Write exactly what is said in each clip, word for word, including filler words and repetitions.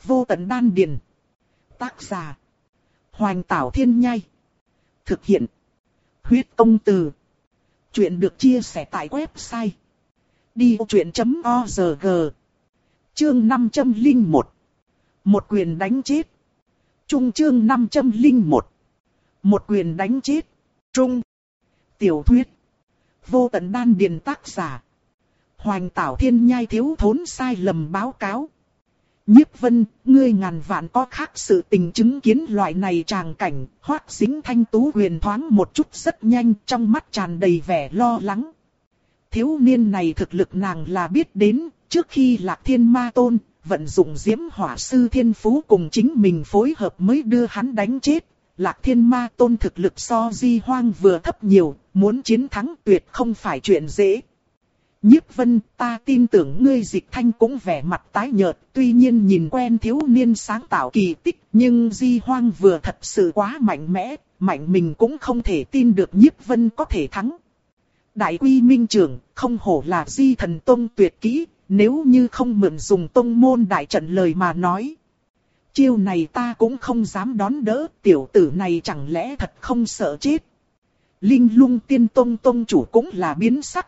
Vô tận đan điền. Tác giả. Hoành Tảo Thiên Nhai. Thực hiện. Huyết Công Từ. Chuyện được chia sẻ tại website đi vô chuyện chấm org. Chương năm trăm lẻ một. Một quyền đánh chết. Trung chương năm trăm lẻ một. Một quyền đánh chết. Trung. Tiểu thuyết. Vô tận đan điền. Tác giả. Hoành Tảo Thiên Nhai. Thiếu thốn sai lầm báo cáo. Nhiếp Vân, ngươi ngàn vạn có khác sự tình chứng kiến loại này tràng cảnh. Hoắc Dính thanh tú huyền thoáng một chút rất nhanh, trong mắt tràn đầy vẻ lo lắng. Thiếu niên này thực lực nàng là biết đến, trước khi Lạc Thiên Ma Tôn vận dụng Diễm Hỏa Sư Thiên Phú cùng chính mình phối hợp mới đưa hắn đánh chết. Lạc Thiên Ma Tôn thực lực so Di Hoang vừa thấp nhiều, muốn chiến thắng tuyệt không phải chuyện dễ. Nhiếp Vân, ta tin tưởng ngươi. Dịch Thanh cũng vẻ mặt tái nhợt, tuy nhiên nhìn quen thiếu niên sáng tạo kỳ tích, nhưng Di Hoang vừa thật sự quá mạnh mẽ, mạnh mình cũng không thể tin được Nhiếp Vân có thể thắng. Đại Quy Minh trưởng, không hổ là Di Thần Tông tuyệt kỹ, nếu như không mượn dùng tông môn đại trận lời mà nói. Chiêu này ta cũng không dám đón đỡ, tiểu tử này chẳng lẽ thật không sợ chết. Linh Lung Tiên Tông tông chủ cũng là biến sắc.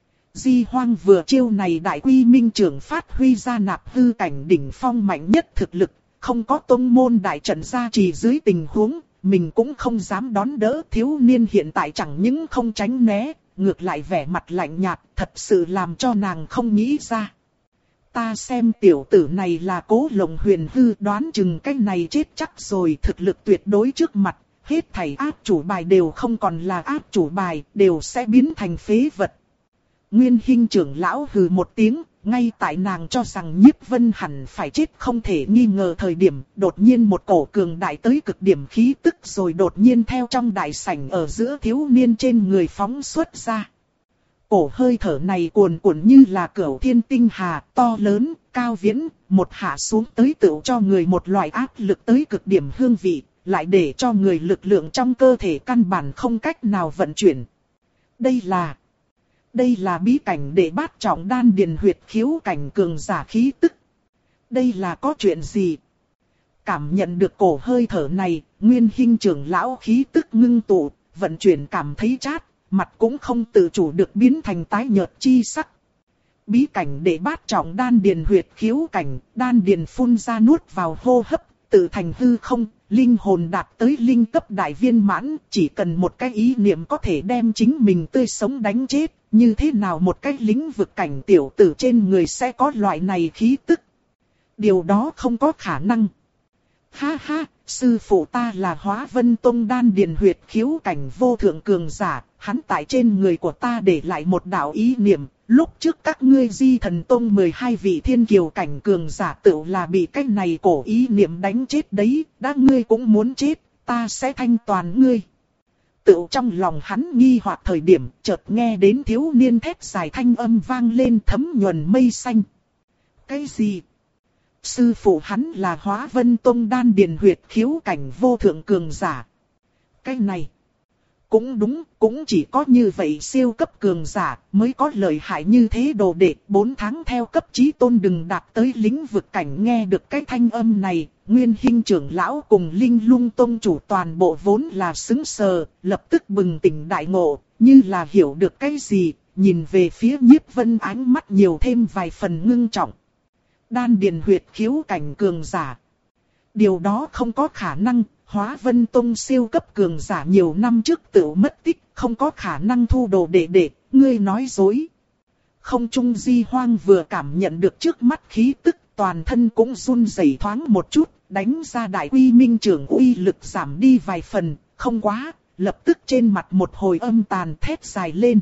Di Hoang vừa chiêu này Đại Quy Minh trưởng phát huy ra nạp hư cảnh đỉnh phong mạnh nhất thực lực, không có tông môn đại trận gia trì dưới tình huống, mình cũng không dám đón đỡ. Thiếu niên hiện tại chẳng những không tránh né, ngược lại vẻ mặt lạnh nhạt, thật sự làm cho nàng không nghĩ ra. Ta xem tiểu tử này là cố lộng huyền hư, đoán chừng cái này chết chắc rồi. Thực lực tuyệt đối trước mặt, hết thảy áp chủ bài đều không còn là áp chủ bài, đều sẽ biến thành phế vật. Nguyên Hinh trưởng lão hừ một tiếng, ngay tại nàng cho rằng Nhiếp Vân hẳn phải chết không thể nghi ngờ thời điểm, đột nhiên một cổ cường đại tới cực điểm khí tức rồi đột nhiên theo trong đại sảnh ở giữa thiếu niên trên người phóng xuất ra. Cổ hơi thở này cuồn cuộn như là cửu thiên tinh hà, to lớn, cao viễn, một hạ xuống tới tựu cho người một loại áp lực tới cực điểm hương vị, lại để cho người lực lượng trong cơ thể căn bản không cách nào vận chuyển. Đây là... Đây là bí cảnh để bát trọng đan điền huyệt khiếu cảnh cường giả khí tức. Đây là có chuyện gì? Cảm nhận được cổ hơi thở này, Nguyên Hinh trưởng lão khí tức ngưng tụ, vận chuyển cảm thấy chát, mặt cũng không tự chủ được biến thành tái nhợt chi sắc. Bí cảnh để bát trọng đan điền huyệt khiếu cảnh, đan điền phun ra nuốt vào hô hấp, tự thành hư không, linh hồn đạt tới linh cấp đại viên mãn, chỉ cần một cái ý niệm có thể đem chính mình tươi sống đánh chết. Như thế nào một cái lĩnh vực cảnh tiểu tử trên người sẽ có loại này khí tức? Điều đó không có khả năng. Ha ha, sư phụ ta là Hóa Vân Tông đan điền huyệt khiếu cảnh vô thượng cường giả, hắn tại trên người của ta để lại một đạo ý niệm. Lúc trước các ngươi Di Thần Tông mười hai vị thiên kiều cảnh cường giả tự là bị cái này cổ ý niệm đánh chết đấy, đã ngươi cũng muốn chết, ta sẽ thanh toàn ngươi. Tự trong lòng hắn nghi hoặc thời điểm, chợt nghe đến thiếu niên thét dài thanh âm vang lên thấm nhuần mây xanh. Cái gì? Sư phụ hắn là Hóa Vân Tông đan điền huyệt khiếu cảnh vô thượng cường giả. Cái này cũng đúng, cũng chỉ có như vậy siêu cấp cường giả mới có lợi hại như thế đồ đệ. Bốn tháng theo cấp chí tôn đừng đạt tới lĩnh vực cảnh. Nghe được cái thanh âm này, Nguyên Hinh trưởng lão cùng Linh Lung Tông chủ toàn bộ vốn là sững sờ, lập tức bừng tỉnh đại ngộ, như là hiểu được cái gì, nhìn về phía Nhiếp Vân ánh mắt nhiều thêm vài phần ngưng trọng. Đan điền huyệt khiếu cảnh cường giả. Điều đó không có khả năng, Hóa Vân Tông siêu cấp cường giả nhiều năm trước tự mất tích, không có khả năng thu đồ đệ đệ, ngươi nói dối. Không trung Di Hoang vừa cảm nhận được trước mắt khí tức, toàn thân cũng run rẩy thoáng một chút, đánh ra Đại Quy Minh trưởng uy lực giảm đi vài phần, không quá, lập tức trên mặt một hồi âm tàn thét dài lên.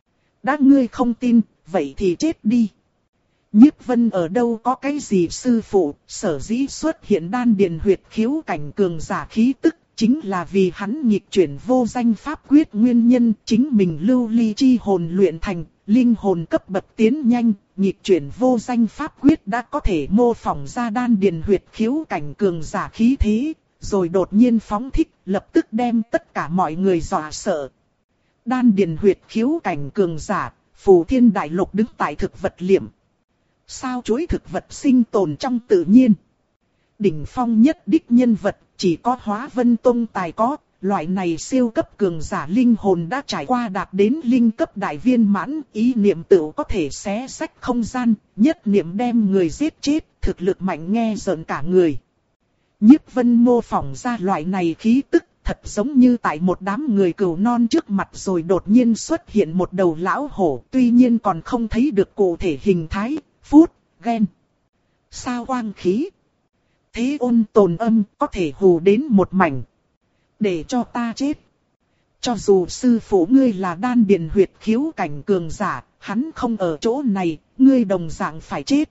Đã ngươi không tin, vậy thì chết đi. Nhiếp Vân ở đâu có cái gì sư phụ, sở dĩ xuất hiện đan điền huyệt khiếu cảnh cường giả khí tức, chính là vì hắn nghịch chuyển vô danh pháp quyết nguyên nhân, chính mình lưu ly chi hồn luyện thành, linh hồn cấp bậc tiến nhanh, nghịch chuyển vô danh pháp quyết đã có thể mô phỏng ra đan điền huyệt khiếu cảnh cường giả khí thế, rồi đột nhiên phóng thích, lập tức đem tất cả mọi người dọa sợ. Đan điền huyệt khiếu cảnh cường giả, Phù Thiên Đại Lục đứng tại thực vật liệm. Sao chuỗi thực vật sinh tồn trong tự nhiên. đỉnh phong nhất đích nhân vật, chỉ có Hóa Vân Tông tài có. Loại này siêu cấp cường giả linh hồn đã trải qua đạt đến linh cấp đại viên mãn, ý niệm tự có thể xé rách không gian, nhất niệm đem người giết chết, thực lực mạnh nghe rợn cả người. Nhiếp Vân mô phỏng ra loại này khí tức, thật giống như tại một đám người cừu non trước mặt rồi đột nhiên xuất hiện một đầu lão hổ, tuy nhiên còn không thấy được cụ thể hình thái, phút, ghen. Sao quang khí. Thế ôn tồn âm có thể hù đến một mảnh. Để cho ta chết. Cho dù sư phụ ngươi là đan điền huyệt khiếu cảnh cường giả, hắn không ở chỗ này, ngươi đồng dạng phải chết.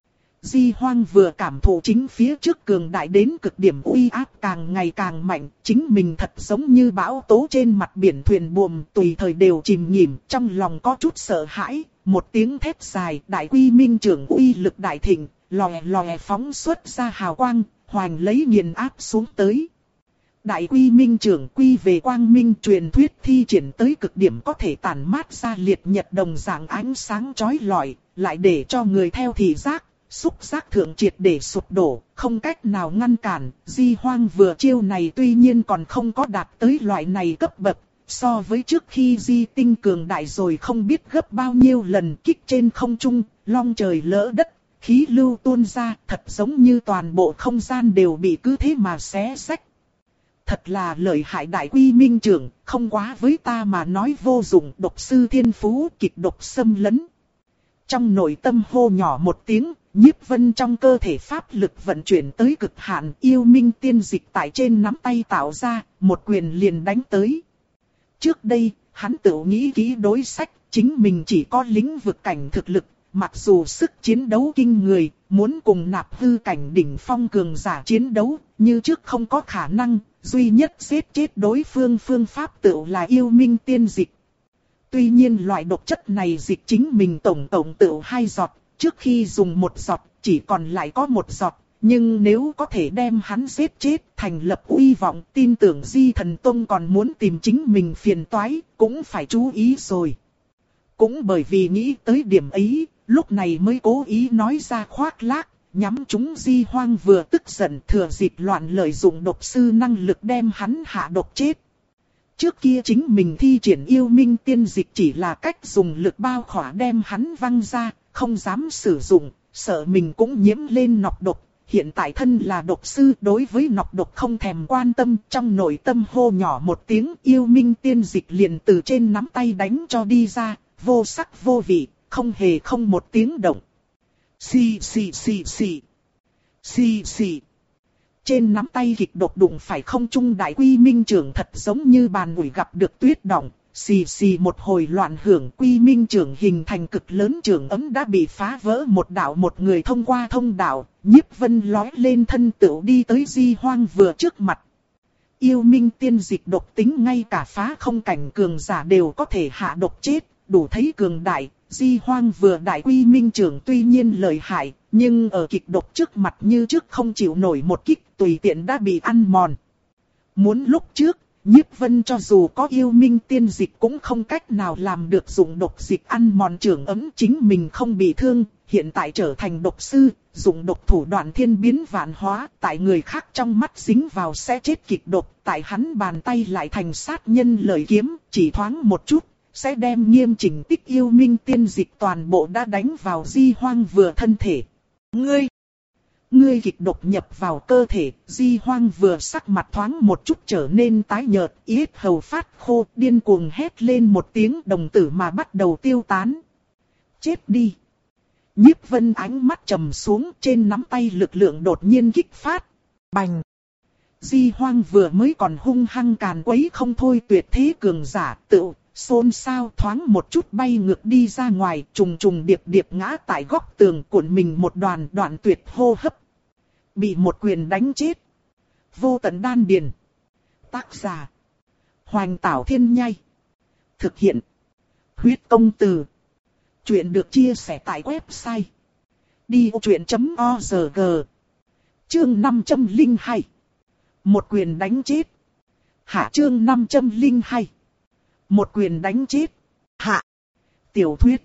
Di Hoang vừa cảm thụ chính phía trước cường đại đến cực điểm uy áp càng ngày càng mạnh, chính mình thật giống như bão tố trên mặt biển thuyền buồm tùy thời đều chìm nghỉm, trong lòng có chút sợ hãi, một tiếng thét dài, đại quy minh trưởng uy lực đại thịnh, lòe lòe phóng xuất ra hào quang, hoành lấy nghiền áp xuống tới. Đại quy minh trưởng quy về quang minh truyền thuyết thi triển tới cực điểm có thể tản mát ra liệt nhật đồng dạng ánh sáng chói lọi, lại để cho người theo thị giác, xúc giác thượng triệt để sụp đổ, không cách nào ngăn cản. Di Hoang vừa chiêu này tuy nhiên còn không có đạt tới loại này cấp bậc, so với trước khi Di Tinh cường đại rồi không biết gấp bao nhiêu lần kích trên không trung, long trời lỡ đất, khí lưu tuôn ra, thật giống như toàn bộ không gian đều bị cứ thế mà xé rách. Thật là lợi hại đại quy minh trưởng, không quá với ta mà nói vô dụng, độc sư thiên phú kịch độc xâm lấn. Trong nội tâm hô nhỏ một tiếng, Nhiếp Vân trong cơ thể pháp lực vận chuyển tới cực hạn, yêu minh tiên dịch tại trên nắm tay tạo ra, một quyền liền đánh tới. Trước đây, hắn tự nghĩ kỹ đối sách, chính mình chỉ có lĩnh vực cảnh thực lực, mặc dù sức chiến đấu kinh người, muốn cùng nạp hư cảnh đỉnh phong cường giả chiến đấu, như trước không có khả năng, duy nhất giết chết đối phương phương pháp tự là yêu minh tiên dịch. Tuy nhiên loại độc chất này dịch chính mình tổng tổng tự hai giọt, trước khi dùng một giọt, chỉ còn lại có một giọt, nhưng nếu có thể đem hắn giết chết, thành lập uy vọng, tin tưởng Di Thần Tông còn muốn tìm chính mình phiền toái, cũng phải chú ý rồi. Cũng bởi vì nghĩ tới điểm ấy, lúc này mới cố ý nói ra khoác lác, nhắm chúng Di Hoang vừa tức giận thừa dịp loạn lợi dụng độc sư năng lực đem hắn hạ độc chết. Trước kia chính mình thi triển yêu minh tiên dịch chỉ là cách dùng lực bao khỏa đem hắn văng ra, không dám sử dụng, sợ mình cũng nhiễm lên nọc độc. Hiện tại thân là độc sư đối với nọc độc không thèm quan tâm, trong nội tâm hô nhỏ một tiếng yêu minh tiên dịch liền từ trên nắm tay đánh cho đi ra, vô sắc vô vị, không hề không một tiếng động. Xì xì xì xì. Xì xì. Trên nắm tay kịch độc đụng phải không trung đại quy minh trưởng thật giống như bàn ủi gặp được tuyết động. Xì xì một hồi loạn hưởng, quy minh trưởng hình thành cực lớn trưởng ấm đã bị phá vỡ một đạo, một người thông qua thông đạo, Nhiếp Vân lói lên thân tựu đi tới Di Hoang vừa trước mặt. Yêu minh tiên dịch độc tính ngay cả phá không cảnh cường giả đều có thể hạ độc chết, đủ thấy cường đại. Di Hoang vừa đại quy minh trưởng tuy nhiên lợi hại, nhưng ở kịch độc trước mặt như trước không chịu nổi một kích, tùy tiện đã bị ăn mòn. Muốn lúc trước, Nhiếp Vân cho dù có yêu minh tiên dịch cũng không cách nào làm được dùng độc dịch ăn mòn trưởng ấm chính mình không bị thương, hiện tại trở thành độc sư, dùng độc thủ đoạn thiên biến vạn hóa, tại người khác trong mắt dính vào sẽ chết kịch độc, tại hắn bàn tay lại thành sát nhân lợi kiếm, chỉ thoáng một chút, sẽ đem nghiêm chỉnh tích yêu minh tiên dịch toàn bộ đã đánh vào Di Hoang vừa thân thể. Ngươi! Ngươi kịch độc nhập vào cơ thể, Di Hoang vừa sắc mặt thoáng một chút trở nên tái nhợt, yết hầu phát khô, điên cuồng hét lên một tiếng đồng tử mà bắt đầu tiêu tán. Chết đi! Nhiếp Vân ánh mắt trầm xuống, trên nắm tay lực lượng đột nhiên kích phát. Bành! Di Hoang vừa mới còn hung hăng càn quấy không thôi tuyệt thế cường giả tự xôn xao thoáng một chút bay ngược đi ra ngoài, trùng trùng điệp điệp ngã tại góc tường cuộn mình một đoàn đoạn tuyệt hô hấp. Bị một quyền đánh chết. Vô tận đan điền. Tác giả. Hoành Tảo Thiên Nhai. Thực hiện. Huyết Công Từ. Chuyện được chia sẻ tại website. đi ô chuyện chấm o rờ giê. Chương năm trăm lẻ hai. Một quyền đánh chết. Hạ chương năm trăm lẻ hai. Một quyền đánh chết. Hạ. Tiểu thuyết.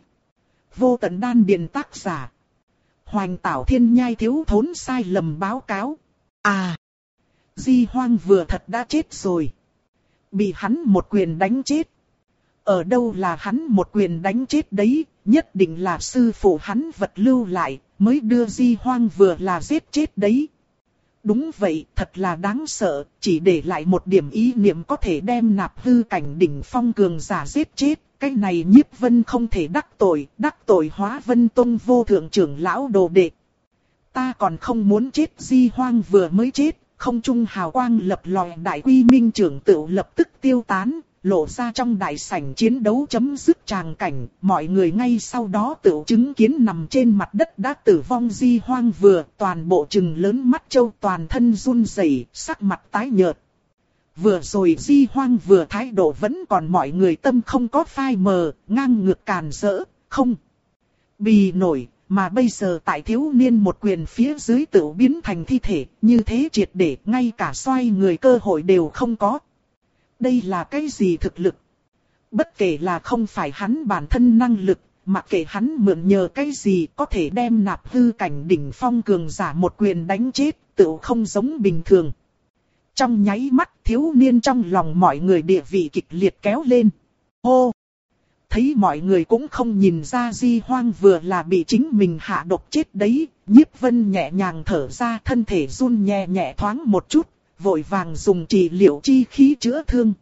Vô tận đan điền tác giả. Hoành Tảo Thiên Nhai thiếu thốn sai lầm báo cáo. À, Di Hoang vừa thật đã chết rồi. Bị hắn một quyền đánh chết. Ở đâu là hắn một quyền đánh chết đấy, nhất định là sư phụ hắn vật lưu lại, mới đưa Di Hoang vừa là giết chết đấy. Đúng vậy, thật là đáng sợ, chỉ để lại một điểm ý niệm có thể đem Nạp Hư cảnh đỉnh phong cường giả giết chết. Cái này Nhiếp Vân không thể đắc tội, đắc tội Hóa Vân Tông vô thượng trưởng lão đồ đệ. Ta còn không muốn chết, Di Hoang vừa mới chết, không trung hào quang lập lòe, đại quy minh trưởng tựu lập tức tiêu tán, lộ ra trong đại sảnh chiến đấu chấm dứt tràng cảnh, mọi người ngay sau đó tựu chứng kiến nằm trên mặt đất đã tử vong Di Hoang vừa, toàn bộ trừng lớn mắt châu, toàn thân run rẩy, sắc mặt tái nhợt. Vừa rồi Di Hoang vừa thái độ vẫn còn mọi người tâm không có phai mờ, ngang ngược càn rỡ, không bì nổi, mà bây giờ tại thiếu niên một quyền phía dưới tựu biến thành thi thể, như thế triệt để, ngay cả xoay người cơ hội đều không có. Đây là cái gì thực lực? Bất kể là không phải hắn bản thân năng lực, mặc kệ hắn mượn nhờ cái gì có thể đem Nạp Hư cảnh đỉnh phong cường giả một quyền đánh chết, tựu không giống bình thường. Trong nháy mắt thiếu niên trong lòng mọi người địa vị kịch liệt kéo lên. Hô! Thấy mọi người cũng không nhìn ra Di Hoang vừa là bị chính mình hạ độc chết đấy, Nhiếp Vân nhẹ nhàng thở ra, thân thể run nhẹ nhẹ thoáng một chút, vội vàng dùng trị liệu chi khí chữa thương.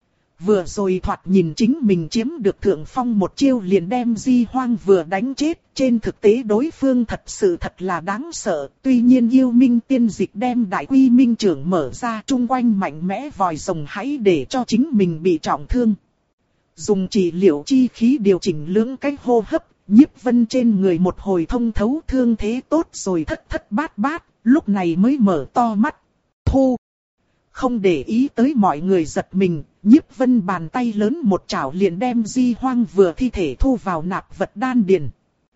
Vừa rồi thoạt nhìn chính mình chiếm được thượng phong một chiêu liền đem Di Hoang vừa đánh chết, trên thực tế đối phương thật sự thật là đáng sợ, tuy nhiên yêu minh tiên dịch đem đại quy minh trưởng mở ra chung quanh mạnh mẽ vòi rồng hãy để cho chính mình bị trọng thương. Dùng trị liệu chi khí điều chỉnh lưỡng cách hô hấp, Nhiếp Vân trên người một hồi thông thấu thương thế tốt rồi thất thất bát bát, lúc này mới mở to mắt. Thu! Không để ý tới mọi người giật mình, Nhiếp Vân bàn tay lớn một chảo liền đem Di Hoang vừa thi thể thu vào nạp vật đan điền.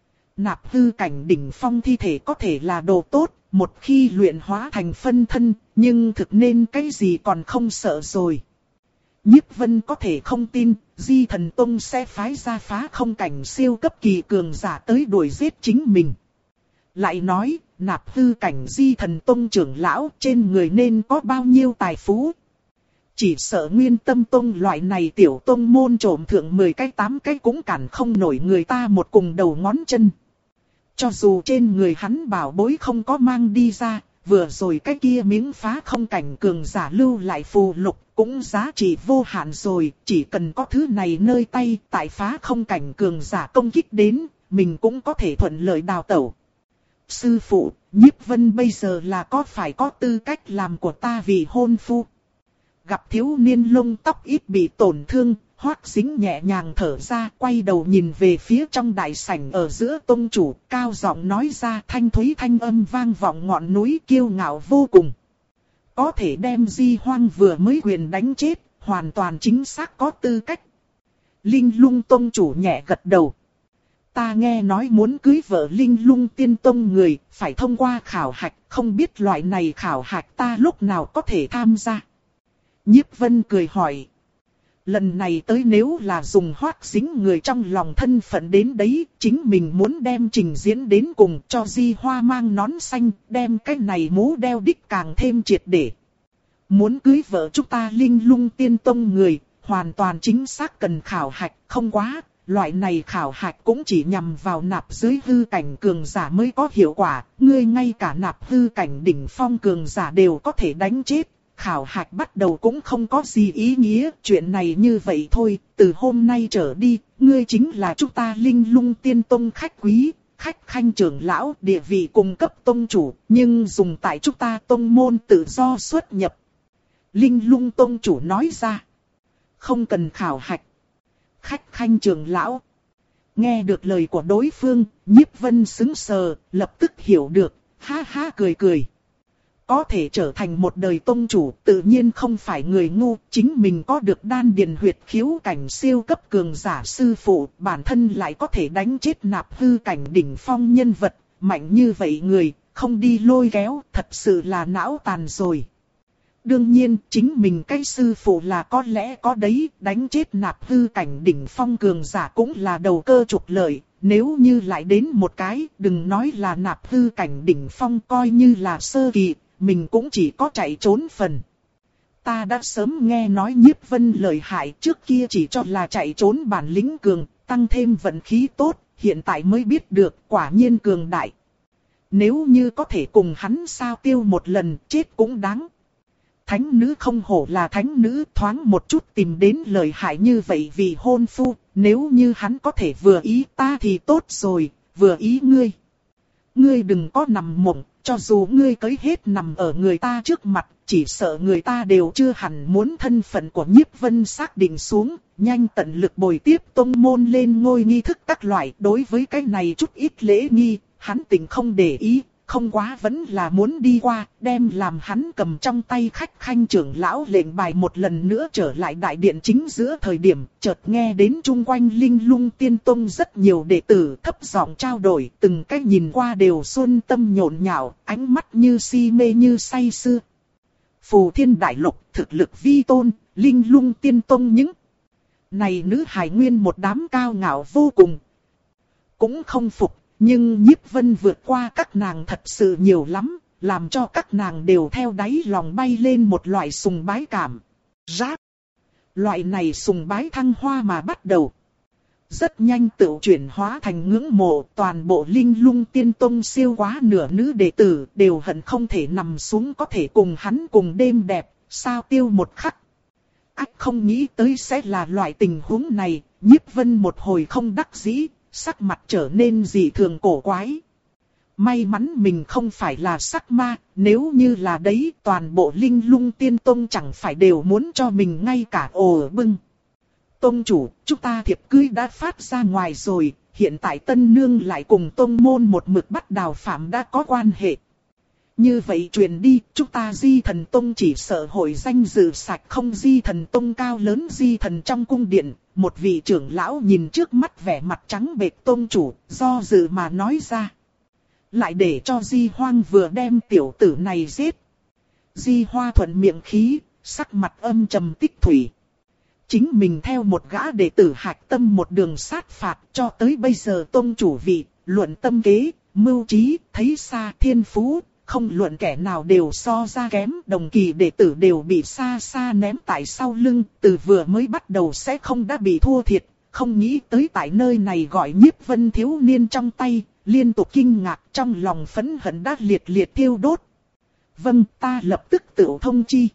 Nạp hư cảnh đỉnh phong thi thể có thể là đồ tốt, một khi luyện hóa thành phân thân, nhưng thực nên cái gì còn không sợ rồi. Nhiếp Vân có thể không tin, Di Thần Tông sẽ phái ra phá không cảnh siêu cấp kỳ cường giả tới đuổi giết chính mình. Lại nói, Nạp Hư cảnh Di Thần Tông trưởng lão trên người nên có bao nhiêu tài phú. Chỉ sợ Nguyên Tâm Tông loại này tiểu tông môn trộm thượng mười cái tám cái cũng cản không nổi người ta một cùng đầu ngón chân. Cho dù trên người hắn bảo bối không có mang đi ra, vừa rồi cái kia miếng phá không cảnh cường giả lưu lại phù lục cũng giá trị vô hạn rồi, chỉ cần có thứ này nơi tay, tại phá không cảnh cường giả công kích đến, mình cũng có thể thuận lợi đào tẩu. Sư phụ, Nhiếp Vân bây giờ là có phải có tư cách làm của ta vì hôn phu? Gặp thiếu niên lông tóc ít bị tổn thương, Hoắc Dính nhẹ nhàng thở ra, quay đầu nhìn về phía trong đại sảnh ở giữa tông chủ, cao giọng nói ra, thanh thúy thanh âm vang vọng ngọn núi, kiêu ngạo vô cùng. Có thể đem Di Hoang vừa mới quyền đánh chết, hoàn toàn chính xác có tư cách. Linh Lung tông chủ nhẹ gật đầu. Ta nghe nói muốn cưới vợ Linh Lung tiên tông người, phải thông qua khảo hạch, không biết loại này khảo hạch ta lúc nào có thể tham gia. Nhiếp Vân cười hỏi. Lần này tới nếu là dùng Hoắc Dính người trong lòng thân phận đến đấy, chính mình muốn đem trình diễn đến cùng cho Di Hoa mang nón xanh, đem cái này mũ đeo đích càng thêm triệt để. Muốn cưới vợ chúng ta Linh Lung tiên tông người, hoàn toàn chính xác cần khảo hạch, không quá, loại này khảo hạch cũng chỉ nhằm vào nạp dưới hư cảnh cường giả mới có hiệu quả, ngươi ngay cả nạp hư cảnh đỉnh phong cường giả đều có thể đánh chết. Khảo hạch bắt đầu cũng không có gì ý nghĩa, chuyện này như vậy thôi, từ hôm nay trở đi, ngươi chính là chúng ta Linh Lung tiên tông khách quý, khách khanh trưởng lão, địa vị cung cấp tông chủ, nhưng dùng tại chúng ta tông môn tự do xuất nhập. Linh Lung tông chủ nói ra, không cần khảo hạch. Khách khanh trưởng lão. Nghe được lời của đối phương, Nhiếp Vân sững sờ, lập tức hiểu được, ha ha cười cười. Có thể trở thành một đời tông chủ tự nhiên không phải người ngu, chính mình có được đan điền huyệt khiếu cảnh siêu cấp cường giả sư phụ, bản thân lại có thể đánh chết nạp hư cảnh đỉnh phong nhân vật, mạnh như vậy người, không đi lôi kéo, thật sự là não tàn rồi. Đương nhiên, chính mình cái sư phụ là có lẽ có đấy, đánh chết nạp hư cảnh đỉnh phong cường giả cũng là đầu cơ trục lợi. Nếu như lại đến một cái, đừng nói là nạp hư cảnh đỉnh phong coi như là sơ kỳ, mình cũng chỉ có chạy trốn phần. Ta đã sớm nghe nói Nhiếp Vân lợi hại, trước kia chỉ cho là chạy trốn bản lĩnh cường, tăng thêm vận khí tốt, hiện tại mới biết được quả nhiên cường đại. Nếu như có thể cùng hắn sao tiêu một lần, chết cũng đáng. Thánh nữ không hổ là thánh nữ, thoáng một chút tìm đến lợi hại như vậy vì hôn phu, nếu như hắn có thể vừa ý ta thì tốt rồi, vừa ý ngươi. Ngươi đừng có nằm mộng, cho dù ngươi cấy hết nằm ở người ta trước mặt, chỉ sợ người ta đều chưa hẳn muốn thân phận của Nhiếp Vân xác định xuống, nhanh tận lực bồi tiếp tông môn lên ngôi nghi thức các loại. Đối với cái này chút ít lễ nghi, hắn tình không để ý, không quá vẫn là muốn đi qua, đem làm hắn cầm trong tay khách khanh trưởng lão lệnh bài một lần nữa trở lại đại điện chính giữa thời điểm, chợt nghe đến chung quanh Linh Lung Tiên Tông rất nhiều đệ tử thấp giọng trao đổi, từng cái nhìn qua đều xuân tâm nhộn nhạo, ánh mắt như si mê như say sưa. Phù Thiên Đại Lục thực lực vi tôn, Linh Lung Tiên Tông những này nữ hài nguyên một đám cao ngạo vô cùng. Cũng không phục, nhưng Nhiếp Vân vượt qua các nàng thật sự nhiều lắm, làm cho các nàng đều theo đáy lòng bay lên một loại sùng bái cảm. Rác. Loại này sùng bái thăng hoa mà bắt đầu. Rất nhanh tự chuyển hóa thành ngưỡng mộ, toàn bộ Linh Lung Tiên Tông siêu quá nửa nữ đệ tử đều hận không thể nằm xuống có thể cùng hắn cùng đêm đẹp, sao tiêu một khắc. Ách không nghĩ tới sẽ là loại tình huống này, Nhiếp Vân một hồi không đắc dĩ, sắc mặt trở nên dị thường cổ quái. May mắn mình không phải là sắc ma, nếu như là đấy toàn bộ Linh Lung Tiên Tông chẳng phải đều muốn cho mình ngay cả ồ bưng. Tông chủ, chúng ta thiệp cưới đã phát ra ngoài rồi, hiện tại tân nương lại cùng tông môn một mực bắt đào phạm đã có quan hệ. Như vậy truyền đi, chúng ta Di Thần Tông chỉ sợ hội danh dự sạch không. Di Thần Tông cao lớn Di Thần trong cung điện, một vị trưởng lão nhìn trước mắt vẻ mặt trắng bệch tông chủ, do dự mà nói ra. Lại để cho Di Hoang vừa đem tiểu tử này giết. Di Hoa thuận miệng khí, sắc mặt âm trầm tích thủy. Chính mình theo một gã đệ tử hạch tâm một đường sát phạt cho tới bây giờ tông chủ vị, luận tâm kế, mưu trí, thấy xa thiên phú. Không luận kẻ nào đều so ra kém, đồng kỳ đệ tử đều bị xa xa ném tại sau lưng, từ vừa mới bắt đầu sẽ không đã bị thua thiệt, không nghĩ tới tại nơi này gọi Nhiếp Vân thiếu niên trong tay, liên tục kinh ngạc trong lòng phẫn hận đã liệt liệt thiêu đốt. Vâng, ta lập tức tự thông chi.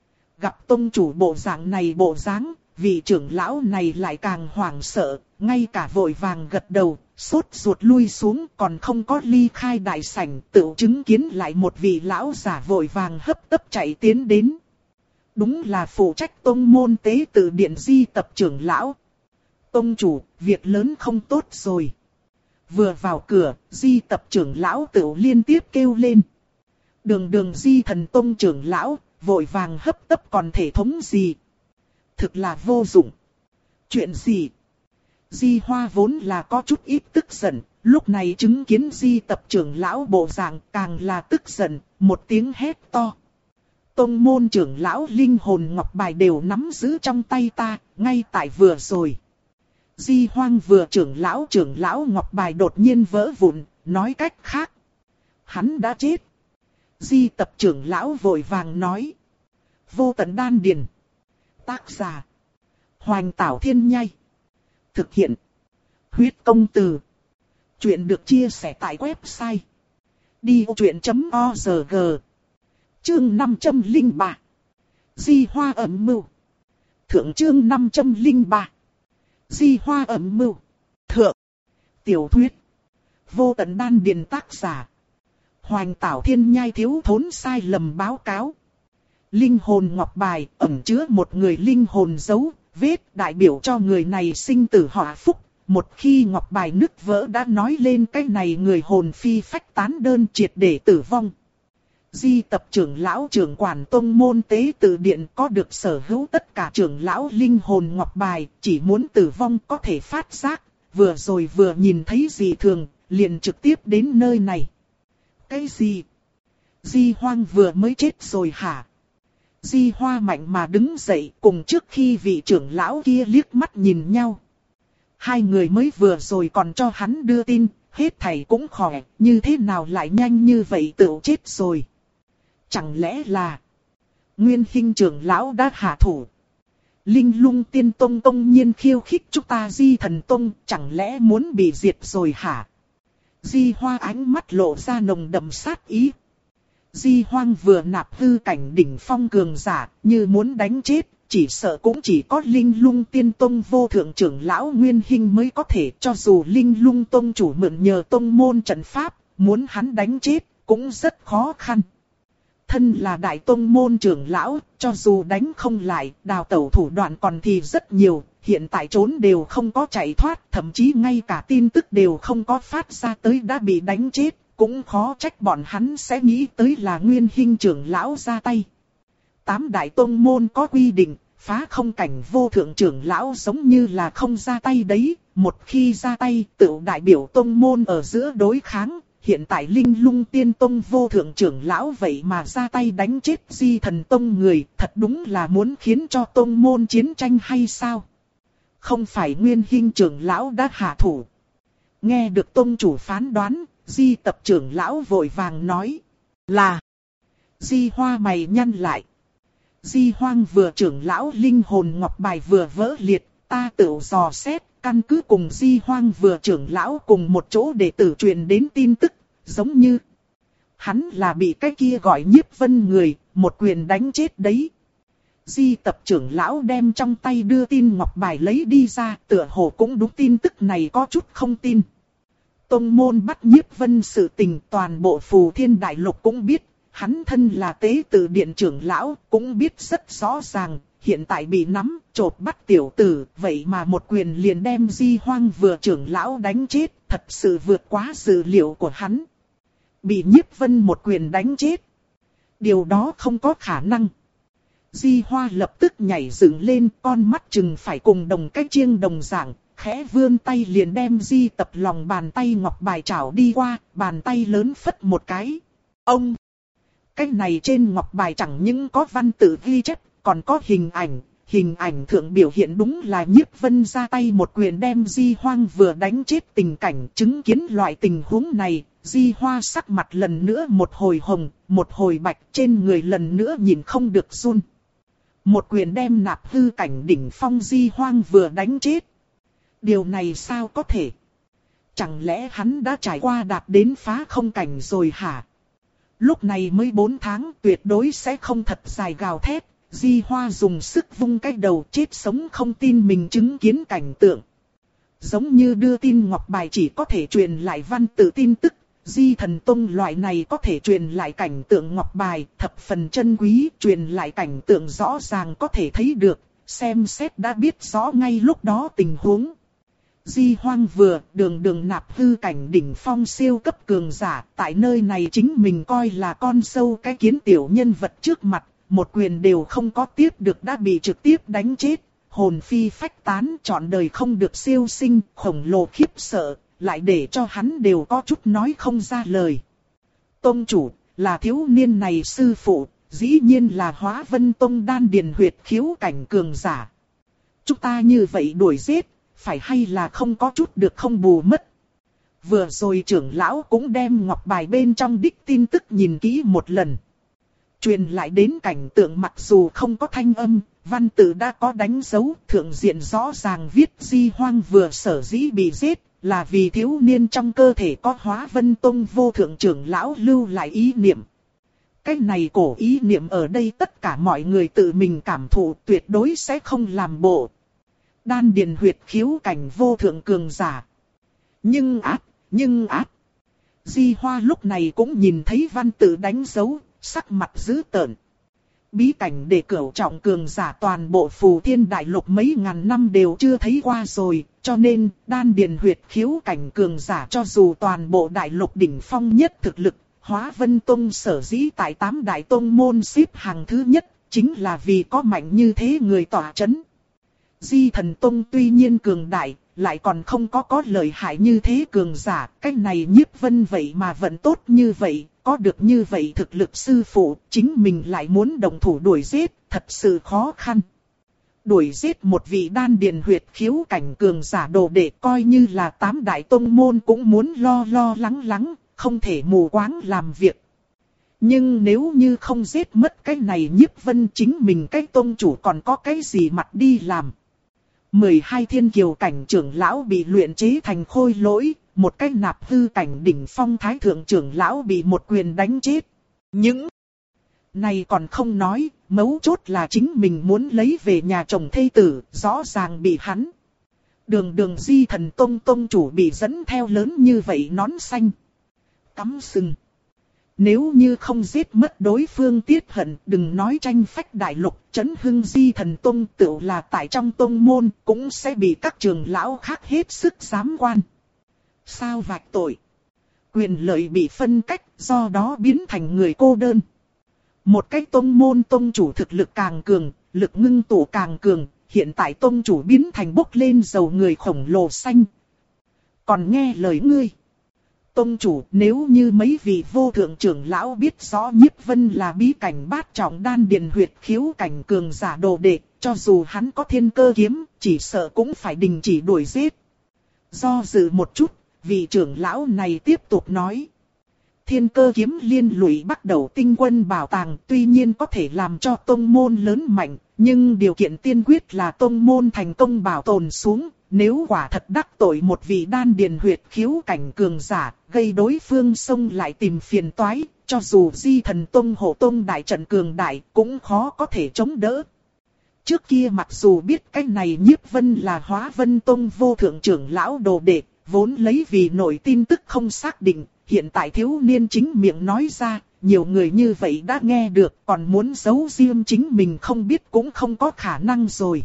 Gặp tông chủ bộ dạng này bộ dáng, vị trưởng lão này lại càng hoảng sợ, ngay cả vội vàng gật đầu. Sốt ruột lui xuống còn không có ly khai đại sảnh, tự chứng kiến lại một vị lão giả vội vàng hấp tấp chạy tiến đến. Đúng là phụ trách tông môn tế tự điện Di Tập trưởng lão. Tông chủ, việc lớn không tốt rồi. Vừa vào cửa, Di Tập trưởng lão tự liên tiếp kêu lên. Đường đường Di Thần Tông trưởng lão, vội vàng hấp tấp còn thể thống gì? Thực là vô dụng. Chuyện gì? Di Hoa vốn là có chút ít tức giận, lúc này chứng kiến Di Tập trưởng lão bộ dạng càng là tức giận, một tiếng hét to. Tông môn trưởng lão linh hồn ngọc bài đều nắm giữ trong tay ta, ngay tại vừa rồi. Di Hoang vừa trưởng lão trưởng lão ngọc bài đột nhiên vỡ vụn, nói cách khác. Hắn đã chết. Di Tập trưởng lão vội vàng nói. Vô tận đan điền. Tác giả. Hoành Tảo Thiên Nhai. Thực hiện. Huyết công từ. Chuyện được chia sẻ tại website. đi ô chuyện chấm org. Chương năm trăm lẻ ba. Di Hoa ẩm mưu. Thượng chương năm trăm lẻ ba. Di Hoa ẩm mưu. Thượng. Tiểu thuyết. Vô tận đan điền tác giả. Hoành Tảo Thiên Nhai thiếu thốn sai lầm báo cáo. Linh hồn ngọc bài ẩn chứa một người linh hồn dấu vết đại biểu cho người này sinh tử họa phúc. Một khi ngọc bài nứt vỡ đã nói lên cái này người hồn phi phách tán đơn triệt để tử vong. Di Tập trưởng lão trưởng quản tông môn tế tự điện có được sở hữu tất cả trưởng lão linh hồn ngọc bài, chỉ muốn tử vong có thể phát giác, vừa rồi vừa nhìn thấy gì thường, liền trực tiếp đến nơi này. Cái gì? Di Hoang vừa mới chết rồi hả? Di Hoa mạnh mà đứng dậy cùng trước khi vị trưởng lão kia liếc mắt nhìn nhau. Hai người mới vừa rồi còn cho hắn đưa tin, hết thảy cũng khỏe, như thế nào lại nhanh như vậy tự chết rồi. Chẳng lẽ là Nguyên Hinh trưởng lão đã hạ thủ? Linh Lung Tiên Tông tông nhiên khiêu khích chúng ta Di Thần Tông, chẳng lẽ muốn bị diệt rồi hả? Di Hoa ánh mắt lộ ra nồng đậm sát ý. Di Hoang vừa nạp hư cảnh đỉnh phong cường giả, như muốn đánh chết, chỉ sợ cũng chỉ có Linh Lung Tiên Tông vô thượng trưởng lão Nguyên Hinh mới có thể, cho dù Linh Lung Tông chủ mượn nhờ tông môn trận pháp, muốn hắn đánh chết, cũng rất khó khăn. Thân là đại tông môn trưởng lão, cho dù đánh không lại, đào tẩu thủ đoạn còn thì rất nhiều, hiện tại trốn đều không có chạy thoát, thậm chí ngay cả tin tức đều không có phát ra tới đã bị đánh chết, cũng khó trách bọn hắn sẽ nghĩ tới là Nguyên Hinh trưởng lão ra tay. Tám đại tông môn có quy định, phá không cảnh vô thượng trưởng lão giống như là không ra tay đấy, một khi ra tay tự đại biểu tông môn ở giữa đối kháng. Hiện tại Linh Lung Tiên Tông vô thượng trưởng lão vậy mà ra tay đánh chết Di Thần Tông người, thật đúng là muốn khiến cho tông môn chiến tranh hay sao? Không phải Nguyên Hinh trưởng lão đã hạ thủ. Nghe được tông chủ phán đoán, Di tập trưởng lão vội vàng nói là Di Hoa mày nhăn lại. Di Hoang vừa trưởng lão linh hồn ngọc bài vừa vỡ liệt, ta tự dò xét. Căn cứ cùng Di Hoang vừa trưởng lão cùng một chỗ để tử truyền đến tin tức, giống như hắn là bị cái kia gọi Nhiếp Vân người, một quyền đánh chết đấy. Di tập trưởng lão đem trong tay đưa tin ngọc bài lấy đi ra, tựa hồ cũng đúng tin tức này có chút không tin. Tông môn bắt Nhiếp Vân sự tình toàn bộ Phù Thiên Đại Lục cũng biết, hắn thân là tế tự điện trưởng lão cũng biết rất rõ ràng. Hiện tại bị nắm, chộp bắt tiểu tử, vậy mà một quyền liền đem Di Hoang vừa trưởng lão đánh chết, thật sự vượt quá dự liệu của hắn. Bị Nhiếp Vân một quyền đánh chết. Điều đó không có khả năng. Di Hoa lập tức nhảy dựng lên, con mắt chừng phải cùng đồng cách chiêng đồng dạng, khẽ vươn tay liền đem Di tập lòng bàn tay ngọc bài chảo đi qua, bàn tay lớn phất một cái. Ông! Cái này trên ngọc bài chẳng những có văn tự ghi chép, còn có hình ảnh, hình ảnh thượng biểu hiện đúng là Nhiếp Vân ra tay một quyền đem Di Hoang vừa đánh chết tình cảnh. Chứng kiến loại tình huống này, Di Hoa sắc mặt lần nữa một hồi hồng, một hồi bạch, trên người lần nữa nhìn không được run. Một quyền đem nạp hư cảnh đỉnh phong Di Hoang vừa đánh chết. Điều này sao có thể? Chẳng lẽ hắn đã trải qua đạt đến phá không cảnh rồi hả? Lúc này mới bốn tháng, tuyệt đối sẽ không thật dài gào thét. Di Hoa dùng sức vung cái đầu, chết sống không tin mình chứng kiến cảnh tượng. Giống như đưa tin ngọc bài chỉ có thể truyền lại văn tự tin tức, Di Thần Tông loại này có thể truyền lại cảnh tượng ngọc bài, thập phần chân quý, truyền lại cảnh tượng rõ ràng có thể thấy được, xem xét đã biết rõ ngay lúc đó tình huống. Di Hoang vừa đường đường nạp hư cảnh đỉnh phong siêu cấp cường giả, tại nơi này chính mình coi là con sâu cái kiến tiểu nhân vật trước mặt. Một quyền đều không có tiếp được đã bị trực tiếp đánh chết, hồn phi phách tán, trọn đời không được siêu sinh, khổng lồ khiếp sợ, lại để cho hắn đều có chút nói không ra lời. Tông chủ, là thiếu niên này sư phụ, dĩ nhiên là Hóa Vân Tông đan điền huyệt khiếu cảnh cường giả. Chúng ta như vậy đuổi giết, phải hay là không có chút được không bù mất. Vừa rồi trưởng lão cũng đem ngọc bài bên trong đích tin tức nhìn kỹ một lần. Truyền lại đến cảnh tượng mặc dù không có thanh âm, văn tự đã có đánh dấu, thượng diện rõ ràng viết Di Hoang vừa sở dĩ bị giết, là vì thiếu niên trong cơ thể có Hóa Vân Tông vô thượng trưởng lão lưu lại ý niệm. Cái này cổ ý niệm ở đây tất cả mọi người tự mình cảm thụ, tuyệt đối sẽ không làm bộ. Đan điền huyệt khiếu cảnh vô thượng cường giả. Nhưng ác, nhưng ác. Di Hoa lúc này cũng nhìn thấy văn tự đánh dấu, sắc mặt dữ tợn. Bí cảnh để cửu trọng cường giả toàn bộ Phù Thiên Đại Lục mấy ngàn năm đều chưa thấy qua rồi, cho nên đan điền huyệt khiếu cảnh cường giả cho dù toàn bộ đại lục đỉnh phong nhất thực lực, Hóa Vân Tông sở dĩ tại tám đại tông môn xếp hàng thứ nhất, chính là vì có mạnh như thế người tỏa chấn. Di Thần Tông tuy nhiên cường đại, lại còn không có có lợi hại như thế cường giả, cái này Nhiếp Vân vậy mà vẫn tốt như vậy, có được như vậy thực lực sư phụ, chính mình lại muốn đồng thủ đuổi giết, thật sự khó khăn. Đuổi giết một vị đan điền huyệt khiếu cảnh cường giả đồ đệ coi như là tám đại tông môn cũng muốn lo lo lắng lắng, không thể mù quáng làm việc. Nhưng nếu như không giết mất cái này Nhiếp Vân, chính mình cái tông chủ còn có cái gì mặt đi làm. mười hai thiên kiều cảnh trưởng lão bị luyện chế thành khôi lỗi, một cái nạp hư cảnh đỉnh phong thái thượng trưởng lão bị một quyền đánh chết. Những này còn không nói, mấu chốt là chính mình muốn lấy về nhà chồng thê tử, rõ ràng bị hắn. Đường đường Di Thần Tông tông chủ bị dẫn theo lớn như vậy nón xanh. Cắm sừng. Nếu như không giết mất đối phương tiết hận, đừng nói tranh phách đại lục, chấn hưng Di Thần Tông tựu là tại trong tông môn, cũng sẽ bị các trường lão khác hết sức giám quan. Sao vạch tội? Quyền lợi bị phân cách, do đó biến thành người cô đơn. Một cái tông môn tông chủ thực lực càng cường, lực ngưng tụ càng cường, hiện tại tông chủ biến thành bốc lên dầu người khổng lồ xanh. Còn nghe lời ngươi. Tông chủ, nếu như mấy vị vô thượng trưởng lão biết rõ Nhiếp Vân là bí cảnh bát trọng đan điền huyệt khiếu cảnh cường giả đồ đệ, cho dù hắn có thiên cơ kiếm, chỉ sợ cũng phải đình chỉ đuổi giết. Do dự một chút, vị trưởng lão này tiếp tục nói. Thiên cơ kiếm liên lụy bắt đầu tinh quân bảo tàng, tuy nhiên có thể làm cho tông môn lớn mạnh, nhưng điều kiện tiên quyết là tông môn thành công bảo tồn xuống. Nếu quả thật đắc tội một vị đan điền huyệt khiếu cảnh cường giả, gây đối phương xông lại tìm phiền toái, cho dù Di Thần Tông hộ tông đại trận cường đại, cũng khó có thể chống đỡ. Trước kia mặc dù biết cái này Nhiếp Vân là Hóa Vân Tông vô thượng trưởng lão đồ đệ, vốn lấy vì nội tin tức không xác định, hiện tại thiếu niên chính miệng nói ra, nhiều người như vậy đã nghe được, còn muốn giấu riêng chính mình không biết cũng không có khả năng rồi.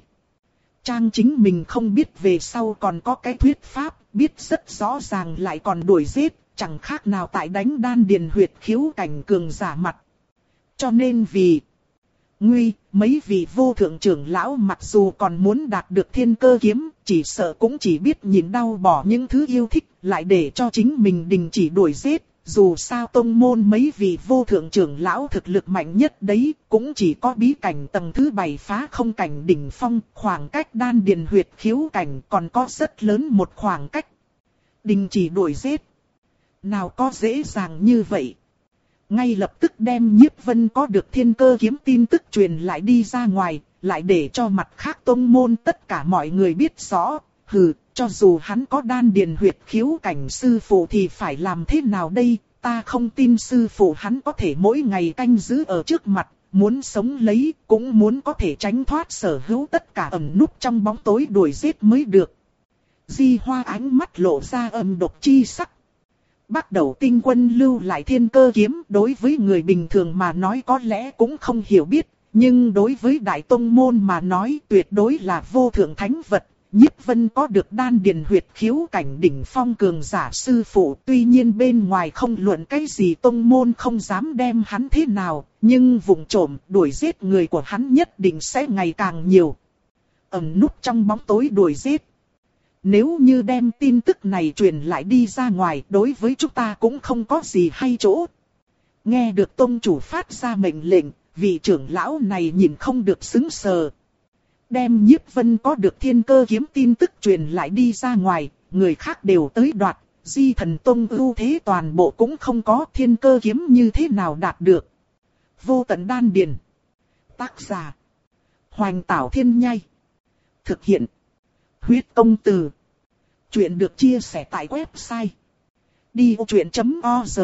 Trang chính mình không biết về sau còn có cái thuyết pháp, biết rất rõ ràng lại còn đuổi giết, chẳng khác nào tại đánh đan điền huyệt khiếu cảnh cường giả mặt. Cho nên vì nguy, mấy vị vô thượng trưởng lão mặc dù còn muốn đạt được thiên cơ kiếm, chỉ sợ cũng chỉ biết nhìn đau bỏ những thứ yêu thích, lại để cho chính mình đình chỉ đuổi giết. Dù sao tông môn mấy vị vô thượng trưởng lão thực lực mạnh nhất đấy, cũng chỉ có bí cảnh tầng thứ bảy phá không cảnh đỉnh phong, khoảng cách đan điền huyệt khiếu cảnh còn có rất lớn một khoảng cách. Đình chỉ đuổi giết. Nào có dễ dàng như vậy. Ngay lập tức đem Nhiếp Vân có được thiên cơ kiếm tin tức truyền lại đi ra ngoài, lại để cho mặt khác tông môn tất cả mọi người biết rõ. Hừ, cho dù hắn có đan điền huyệt khiếu cảnh sư phụ thì phải làm thế nào đây, ta không tin sư phụ hắn có thể mỗi ngày canh giữ ở trước mặt, muốn sống lấy, cũng muốn có thể tránh thoát sở hữu tất cả ẩn núp trong bóng tối đuổi giết mới được. Di Hoa ánh mắt lộ ra âm độc chi sắc. Bắt đầu tinh quân lưu lại thiên cơ kiếm, đối với người bình thường mà nói có lẽ cũng không hiểu biết, nhưng đối với đại tông môn mà nói tuyệt đối là vô thượng thánh vật. Nhiếp Vân có được đan điền huyệt khiếu cảnh đỉnh phong cường giả sư phụ, tuy nhiên bên ngoài không luận cái gì tông môn không dám đem hắn thế nào, nhưng vùng trộm đuổi giết người của hắn nhất định sẽ ngày càng nhiều. Ẩn núp trong bóng tối đuổi giết. Nếu như đem tin tức này truyền lại đi ra ngoài, đối với chúng ta cũng không có gì hay chỗ. Nghe được tông chủ phát ra mệnh lệnh, vị trưởng lão này nhìn không được sững sờ. Đem Nhiếp Vân có được thiên cơ kiếm tin tức truyền lại đi ra ngoài, người khác đều tới đoạt, Di Thần Tông ưu thế toàn bộ cũng không có, thiên cơ kiếm như thế nào đạt được. Vô Tận Đan Điền. Tác giả Hoành Tảo Thiên Nhai. Thực hiện Huyết Công Từ. Chuyện được chia sẻ tại website đi ô chuyện chấm org.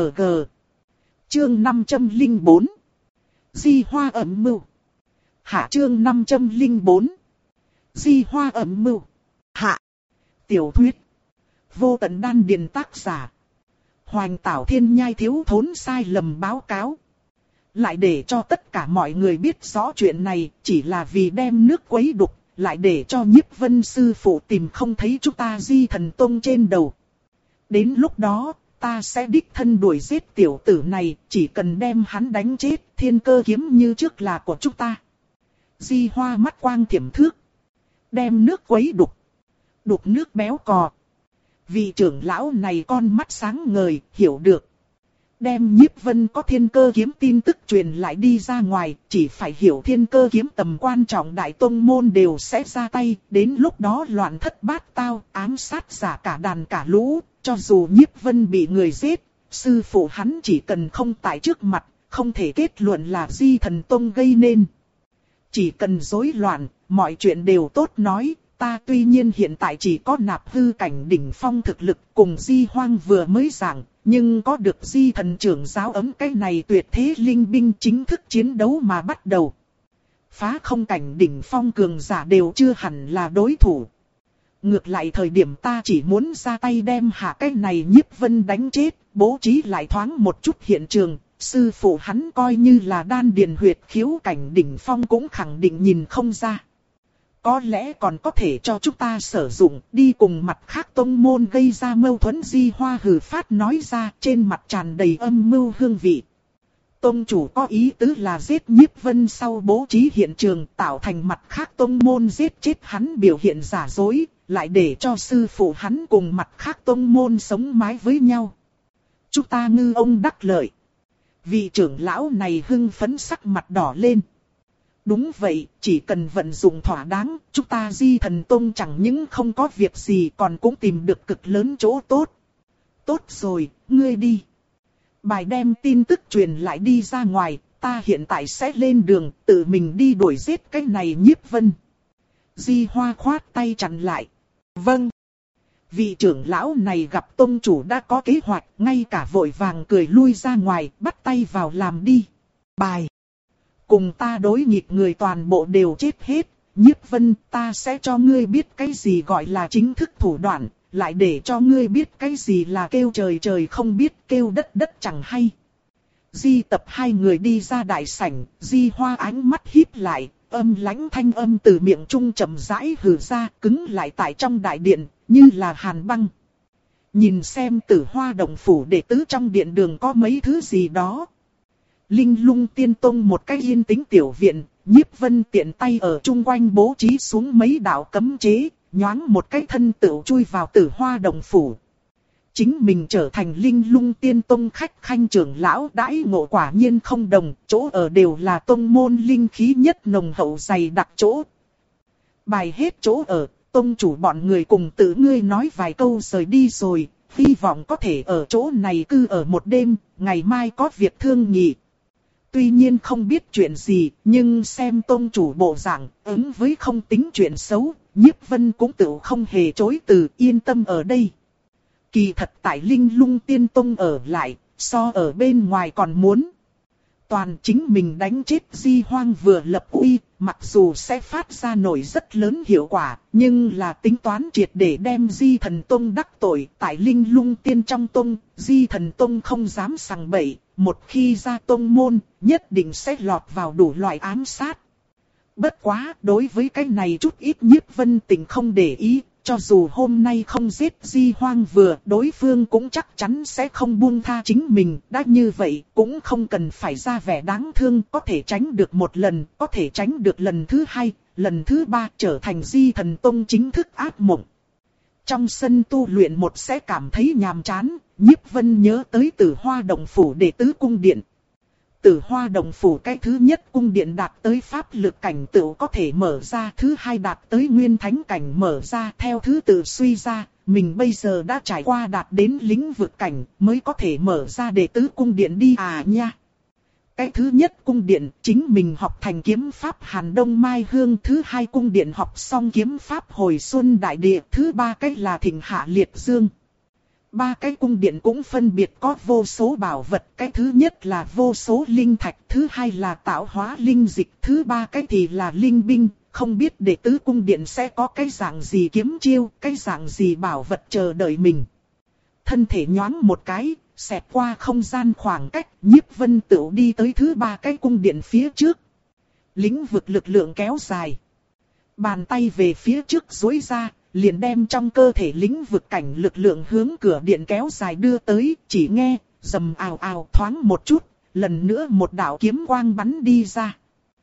Chương năm trăm lẻ bốn. Di Hoa ẩn mưu. Hạ chương năm trăm lẻ bốn. Di Hoa ẩn mưu. Hạ. Tiểu thuyết. Vô Tận Đan Điền tác giả Hoành Tảo Thiên Nhai thiếu thốn sai lầm báo cáo. Lại để cho tất cả mọi người biết rõ chuyện này, chỉ là vì đem nước quấy đục, lại để cho Nhiếp Vân sư phụ tìm không thấy chúng ta Di Thần Tông trên đầu. Đến lúc đó, ta sẽ đích thân đuổi giết tiểu tử này, chỉ cần đem hắn đánh chết, thiên cơ kiếm như trước là của chúng ta. Di Hoa mắt quang thiểm thước. Đem nước quấy đục. Đục nước béo cò. Vị trưởng lão này con mắt sáng ngời, hiểu được. Đem Nhiếp Vân có thiên cơ kiếm tin tức truyền lại đi ra ngoài, chỉ phải hiểu thiên cơ kiếm tầm quan trọng đại tông môn đều sẽ ra tay, đến lúc đó loạn thất bát tao, ám sát giả cả đàn cả lũ, cho dù Nhiếp Vân bị người giết, sư phụ hắn chỉ cần không tại trước mặt, không thể kết luận là Di Thần Tông gây nên. Chỉ cần rối loạn, mọi chuyện đều tốt nói. Ta tuy nhiên hiện tại chỉ có nạp hư cảnh đỉnh phong thực lực cùng Di Hoang vừa mới giảng, nhưng có được Di Thần trưởng giáo ấm cái này tuyệt thế linh binh chính thức chiến đấu mà bắt đầu. Phá không cảnh đỉnh phong cường giả đều chưa hẳn là đối thủ. Ngược lại thời điểm ta chỉ muốn ra tay đem hạ cái này Nhiếp Vân đánh chết, bố trí lại thoáng một chút hiện trường. Sư phụ hắn coi như là đan điền huyệt khiếu cảnh đỉnh phong cũng khẳng định nhìn không ra. Có lẽ còn có thể cho chúng ta sử dụng đi cùng mặt khác tông môn gây ra mâu thuẫn. Di Hoa hừ phát nói ra, trên mặt tràn đầy âm mưu hương vị. Tông chủ có ý tứ là giết Nhiếp Vân sau bố trí hiện trường tạo thành mặt khác tông môn giết chết hắn biểu hiện giả dối, lại để cho sư phụ hắn cùng mặt khác tông môn sống mái với nhau. Chúng ta ngư ông đắc lợi. Vị trưởng lão này hưng phấn sắc mặt đỏ lên. Đúng vậy, chỉ cần vận dụng thỏa đáng, chúng ta Di Thần Tông chẳng những không có việc gì còn cũng tìm được cực lớn chỗ tốt. Tốt rồi, ngươi đi. Bài đem tin tức truyền lại đi ra ngoài, ta hiện tại sẽ lên đường, tự mình đi đuổi giết cái này Nhiếp Vân. Di Hoa khoát tay chặn lại. Vâng. Vị trưởng lão này gặp tông chủ đã có kế hoạch, ngay cả vội vàng cười lui ra ngoài, bắt tay vào làm đi. Bài. Cùng ta đối nghịch người toàn bộ đều chết hết, Nhiếp Vân ta sẽ cho ngươi biết cái gì gọi là chính thức thủ đoạn, lại để cho ngươi biết cái gì là kêu trời trời không biết kêu đất đất chẳng hay. Di Tập hai người đi ra đại sảnh, Di Hoa ánh mắt híp lại, âm lãnh thanh âm từ miệng trung chậm rãi hừ ra, cứng lại tại trong đại điện, như là hàn băng. Nhìn xem Tử Hoa Động phủ đệ tứ trong điện đường có mấy thứ gì đó. Linh Lung Tiên Tông một cái yên tĩnh tiểu viện, Nhiếp Vân tiện tay ở chung quanh bố trí xuống mấy đạo cấm chế, nhoáng một cái thân tựu chui vào Tử Hoa Động phủ. Chính mình trở thành Linh Lung Tiên Tông khách khanh trưởng lão đãi ngộ quả nhiên không đồng, chỗ ở đều là tông môn linh khí nhất nồng hậu dày đặc chỗ. Bài hết chỗ ở, tông chủ bọn người cùng tự ngươi nói vài câu rời đi rồi, hy vọng có thể ở chỗ này cư ở một đêm, ngày mai có việc thương nghị. Tuy nhiên không biết chuyện gì, nhưng xem tông chủ bộ dạng, ứng với không tính chuyện xấu, Nhiếp Vân cũng tự không hề chối từ, yên tâm ở đây. Kỳ thật tại Linh Lung Tiên Tông ở lại, so ở bên ngoài còn muốn. Toàn chính mình đánh chết Di Hoang vừa lập uy, mặc dù sẽ phát ra nổi rất lớn hiệu quả, nhưng là tính toán triệt để đem Di Thần Tông đắc tội. Tại Linh Lung Tiên trong Tông, Di Thần Tông không dám sằng bậy, một khi ra Tông môn, nhất định sẽ lọt vào đủ loại ám sát. Bất quá, đối với cái này chút ít Nhiếp Vân tình không để ý. Cho dù hôm nay không giết Di Hoang vừa, đối phương cũng chắc chắn sẽ không buông tha chính mình. Đã như vậy, cũng không cần phải ra vẻ đáng thương. Có thể tránh được một lần, có thể tránh được lần thứ hai, lần thứ ba trở thành Di Thần Tông chính thức ác mộng. Trong sân tu luyện một sẽ cảm thấy nhàm chán, Nhiếp Vân nhớ tới Tử Hoa Động phủ đệ tứ cung điện. Tử Hoa Động phủ cái thứ nhất cung điện đạt tới pháp lực cảnh tựu có thể mở ra, thứ hai đạt tới nguyên thánh cảnh mở ra, theo thứ tự suy ra, mình bây giờ đã trải qua đạt đến lĩnh vực cảnh mới có thể mở ra đệ tứ cung điện đi à nha. Cái thứ nhất cung điện chính mình học thành kiếm pháp Hàn Đông Mai Hương, thứ hai cung điện học xong kiếm pháp Hồi Xuân Đại Địa, thứ ba cái là Thịnh Hạ Liệt Dương. Ba cái cung điện cũng phân biệt có vô số bảo vật, cái thứ nhất là vô số linh thạch, thứ hai là tạo hóa linh dịch, thứ ba cái thì là linh binh, không biết đệ tứ cung điện sẽ có cái dạng gì kiếm chiêu, cái dạng gì bảo vật chờ đợi mình. Thân thể nhoáng một cái, xẹt qua không gian khoảng cách, Nhiếp Vân tựu đi tới thứ ba cái cung điện phía trước. Lĩnh vực lực lượng kéo dài. Bàn tay về phía trước duỗi ra, liền đem trong cơ thể lĩnh vực cảnh lực lượng hướng cửa điện kéo dài đưa tới, chỉ nghe, rầm ào ào thoáng một chút, lần nữa một đạo kiếm quang bắn đi ra.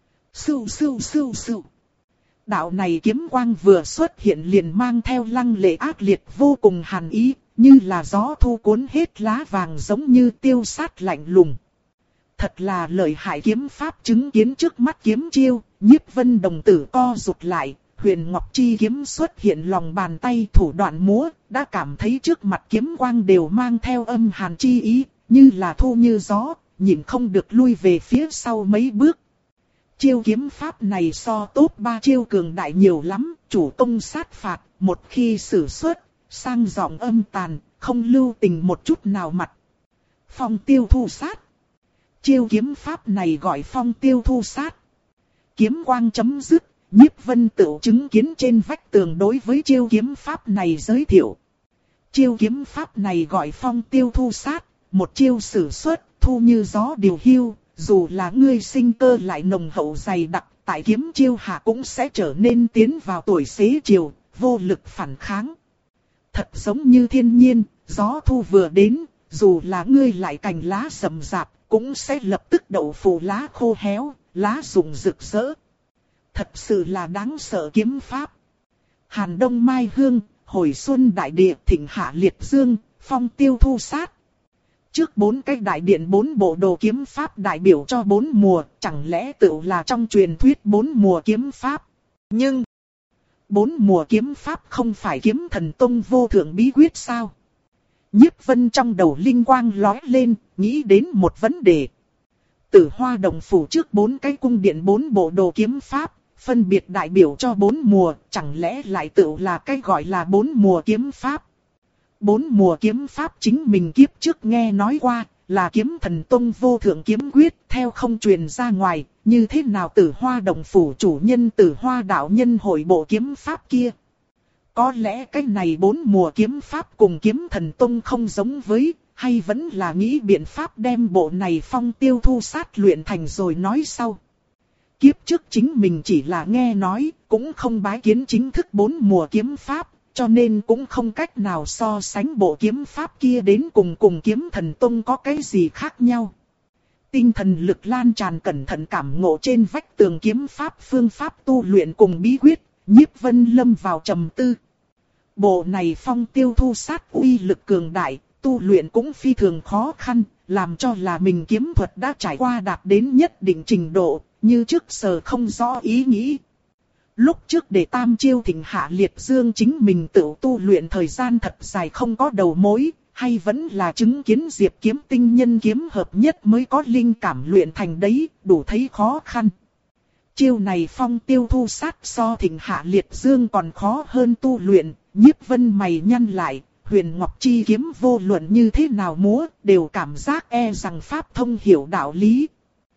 Sưu sưu sưu sưu. Đạo này kiếm quang vừa xuất hiện liền mang theo lăng lệ ác liệt vô cùng hàn ý, như là gió thu cuốn hết lá vàng giống như tiêu sát lạnh lùng. Thật là lợi hại kiếm pháp, chứng kiến trước mắt kiếm chiêu, Nhiếp Vân đồng tử co rụt lại. Huyền Ngọc Chi kiếm xuất hiện lòng bàn tay, thủ đoạn múa, đã cảm thấy trước mặt kiếm quang đều mang theo âm hàn chi ý, như là thu như gió, nhịn không được lui về phía sau mấy bước. Chiêu kiếm pháp này so tốt ba chiêu cường đại nhiều lắm, chủ công sát phạt, một khi sử xuất, sang giọng âm tàn, không lưu tình một chút nào mặt. Phong tiêu thu sát. Chiêu kiếm pháp này gọi phong tiêu thu sát. Kiếm quang chấm dứt, Nhiếp Vân tự chứng kiến trên vách tường đối với chiêu kiếm pháp này giới thiệu. Chiêu kiếm pháp này gọi phong tiêu thu sát, một chiêu sử xuất, thu như gió điều hiu, dù là ngươi sinh cơ lại nồng hậu dày đặc, tại kiếm chiêu hạ cũng sẽ trở nên tiến vào tuổi xế chiều, vô lực phản kháng. Thật giống như thiên nhiên, gió thu vừa đến, dù là ngươi lại cành lá rậm rạp, cũng sẽ lập tức đậu phủ lá khô héo, lá rụng rực rỡ. Thật sự là đáng sợ kiếm pháp. Hàn Đông Mai Hương, Hồi Xuân Đại Địa, Thịnh Hạ Liệt Dương, Phong Tiêu Thu Sát. Trước bốn cái đại điện bốn bộ đồ kiếm pháp đại biểu cho bốn mùa, chẳng lẽ tự là trong truyền thuyết bốn mùa kiếm pháp. Nhưng, bốn mùa kiếm pháp không phải Kiếm Thần Tông vô thượng bí quyết sao? Nhiếp Vân trong đầu linh quang lóe lên, nghĩ đến một vấn đề. Tử Hoa Đồng phủ trước bốn cái cung điện bốn bộ đồ kiếm pháp, phân biệt đại biểu cho bốn mùa, chẳng lẽ lại tự là cái gọi là bốn mùa kiếm pháp? Bốn mùa kiếm pháp chính mình kiếp trước nghe nói qua, là Kiếm Thần Tông vô thượng kiếm quyết, theo không truyền ra ngoài, như thế nào Tử Hoa Đồng phủ chủ nhân Tử Hoa đạo nhân hội bộ kiếm pháp kia? Có lẽ cái này bốn mùa kiếm pháp cùng Kiếm Thần Tông không giống với, hay vẫn là nghĩ biện pháp đem bộ này phong tiêu thu sát luyện thành rồi nói sau. Kiếp trước chính mình chỉ là nghe nói, cũng không bái kiến chính thức bốn mùa kiếm pháp, cho nên cũng không cách nào so sánh bộ kiếm pháp kia đến cùng cùng Kiếm Thần Tông có cái gì khác nhau. Tinh thần lực lan tràn cẩn thận cảm ngộ trên vách tường kiếm pháp phương pháp tu luyện cùng bí quyết, Nhiếp Vân lâm vào trầm tư. Bộ này phong tiêu thu sát uy lực cường đại, tu luyện cũng phi thường khó khăn, làm cho là mình kiếm thuật đã trải qua đạt đến nhất định trình độ, như trước giờ không rõ ý nghĩ. Lúc trước để tam chiêu Thịnh Hạ Liệt Dương chính mình tự tu luyện thời gian thật dài không có đầu mối, hay vẫn là chứng kiến Diệp Kiếm tinh nhân kiếm hợp nhất mới có linh cảm luyện thành đấy, đủ thấy khó khăn. Chiêu này phong tiêu thu sát so Thịnh Hạ Liệt Dương còn khó hơn tu luyện, Nhiếp Vân mày nhăn lại, Huyền Ngọc Chi kiếm vô luận như thế nào múa, đều cảm giác e rằng pháp thông hiểu đạo lý.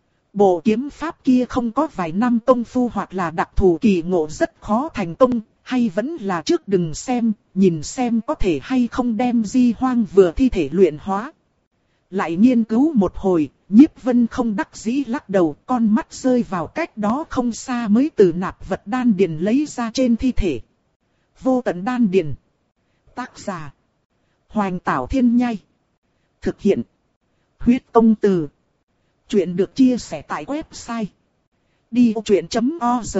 Bộ kiếm pháp kia không có vài năm công phu hoặc là đặc thù kỳ ngộ rất khó thành công, hay vẫn là trước đừng xem, nhìn xem có thể hay không đem Di Hoang vừa thi thể luyện hóa. Lại nghiên cứu một hồi, Nhiếp Vân không đắc dĩ lắc đầu, con mắt rơi vào cách đó không xa mới từ nạp vật đan điền lấy ra trên thi thể. Vô tận đan điền. Tác giả Hoành Tảo Thiên Nhai. Thực hiện Huyết Công Từ. Chuyện được chia sẻ tại website đi vô chuyện chấm org.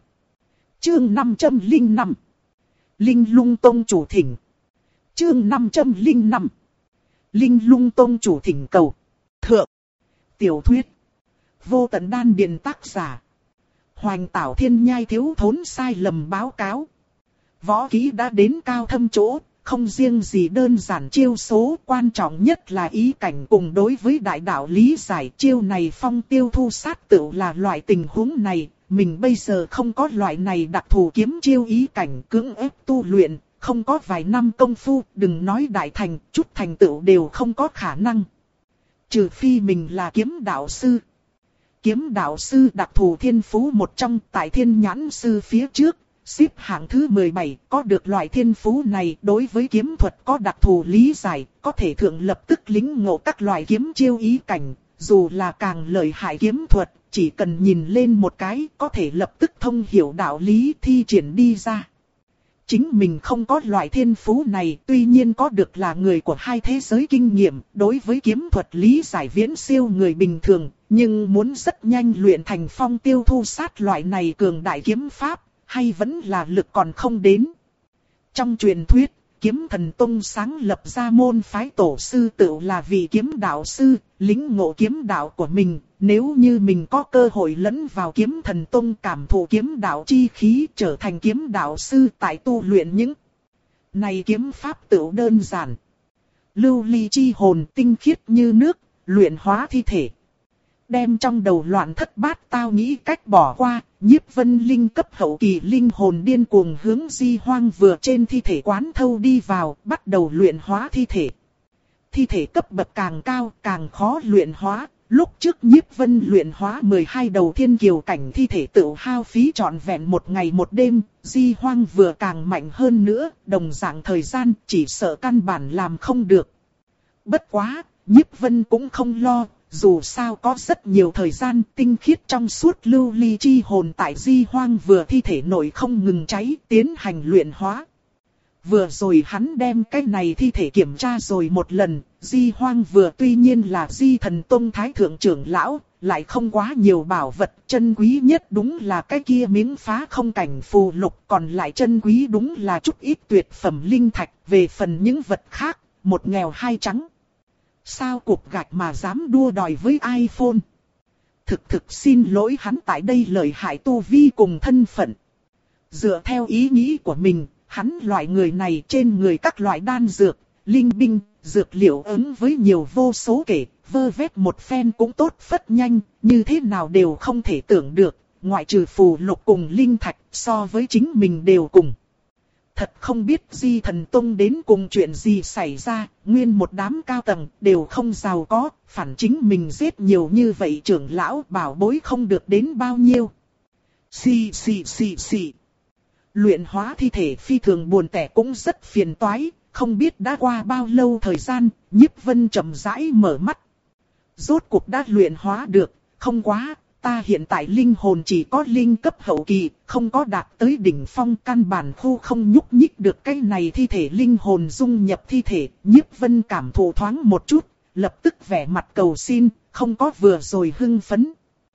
Chương năm trăm lẻ năm. Linh Lung Tông chủ thỉnh. Chương năm trăm lẻ năm. Linh Lung Tông chủ thỉnh cầu. Thượng. Tiểu thuyết. Vô tận đan điền. Tác giả Hoành Tảo Thiên Nhai. Thiếu thốn sai lầm báo cáo. Võ kỹ đã đến cao thâm chỗ, không riêng gì đơn giản chiêu số, quan trọng nhất là ý cảnh cùng đối với đại đạo lý giải. Chiêu này phong tiêu thu sát tự là loại tình huống này, mình bây giờ không có loại này đặc thù kiếm chiêu ý cảnh cưỡng ép tu luyện, không có vài năm công phu, đừng nói đại thành, chút thành tựu đều không có khả năng. Trừ phi mình là kiếm đạo sư. Kiếm đạo sư đặc thù thiên phú một trong, tại Thiên Nhãn sư phía trước, xếp hạng thứ mười bảy, có được loại thiên phú này, đối với kiếm thuật có đặc thù lý giải, có thể thượng lập tức lĩnh ngộ các loại kiếm chiêu ý cảnh, dù là càng lợi hại kiếm thuật, chỉ cần nhìn lên một cái, có thể lập tức thông hiểu đạo lý thi triển đi ra. Chính mình không có loại thiên phú này, tuy nhiên có được là người của hai thế giới kinh nghiệm, đối với kiếm thuật lý giải viễn siêu người bình thường, nhưng muốn rất nhanh luyện thành phong tiêu thu sát loại này cường đại kiếm pháp, hay vẫn là lực còn không đến. Trong truyền thuyết, Kiếm Thần Tông sáng lập ra môn phái tổ sư tự là vị kiếm đạo sư, lĩnh ngộ kiếm đạo của mình. Nếu như mình có cơ hội lẫn vào Kiếm Thần Tông cảm thụ kiếm đạo chi khí, trở thành kiếm đạo sư tại tu luyện những này kiếm pháp tự đơn giản. Lưu ly chi hồn tinh khiết như nước, luyện hóa thi thể. Đem trong đầu loạn thất bát tao nghĩ cách bỏ qua, Nhiếp Vân Linh cấp hậu kỳ linh hồn điên cuồng hướng Di Hoang vừa trên thi thể quán thâu đi vào, bắt đầu luyện hóa thi thể. Thi thể cấp bậc càng cao càng khó luyện hóa, lúc trước Nhiếp Vân luyện hóa mười hai đầu thiên kiều cảnh thi thể tự hao phí trọn vẹn một ngày một đêm, Di Hoang vừa càng mạnh hơn nữa, đồng dạng thời gian chỉ sợ căn bản làm không được. Bất quá, Nhiếp Vân cũng không lo. Dù sao có rất nhiều thời gian tinh khiết trong suốt lưu ly chi hồn tại Di Hoang vừa thi thể nội không ngừng cháy tiến hành luyện hóa. Vừa rồi hắn đem cái này thi thể kiểm tra rồi một lần, Di Hoang vừa tuy nhiên là Di Thần Tông Thái Thượng trưởng lão, lại không quá nhiều bảo vật, chân quý nhất đúng là cái kia miếng phá không cảnh phù lục, còn lại chân quý đúng là chút ít tuyệt phẩm linh thạch, về phần những vật khác, một nghèo hai trắng. Sao cục gạch mà dám đua đòi với iPhone? Thực thực xin lỗi hắn tại đây lợi hại tu vi cùng thân phận. Dựa theo ý nghĩ của mình, hắn loại người này trên người các loại đan dược, linh binh, dược liệu ứng với nhiều vô số kể, vơ vét một phen cũng tốt phất nhanh, như thế nào đều không thể tưởng được, ngoại trừ phù lục cùng linh thạch so với chính mình đều cùng. Thật không biết Di Thần Tông đến cùng chuyện gì xảy ra, nguyên một đám cao tầng đều không giàu có, phản chính mình giết nhiều như vậy trưởng lão bảo bối không được đến bao nhiêu. Xì xì xì xì. Luyện hóa thi thể phi thường buồn tẻ cũng rất phiền toái, không biết đã qua bao lâu thời gian, Nhiếp Vân chậm rãi mở mắt. Rốt cuộc đã luyện hóa được, không quá. Ta hiện tại linh hồn chỉ có linh cấp hậu kỳ, không có đạt tới đỉnh phong, căn bản khu không nhúc nhích được cái này thi thể linh hồn dung nhập thi thể. Nhiếp Vân cảm thụ thoáng một chút, lập tức vẻ mặt cầu xin, không có vừa rồi hưng phấn.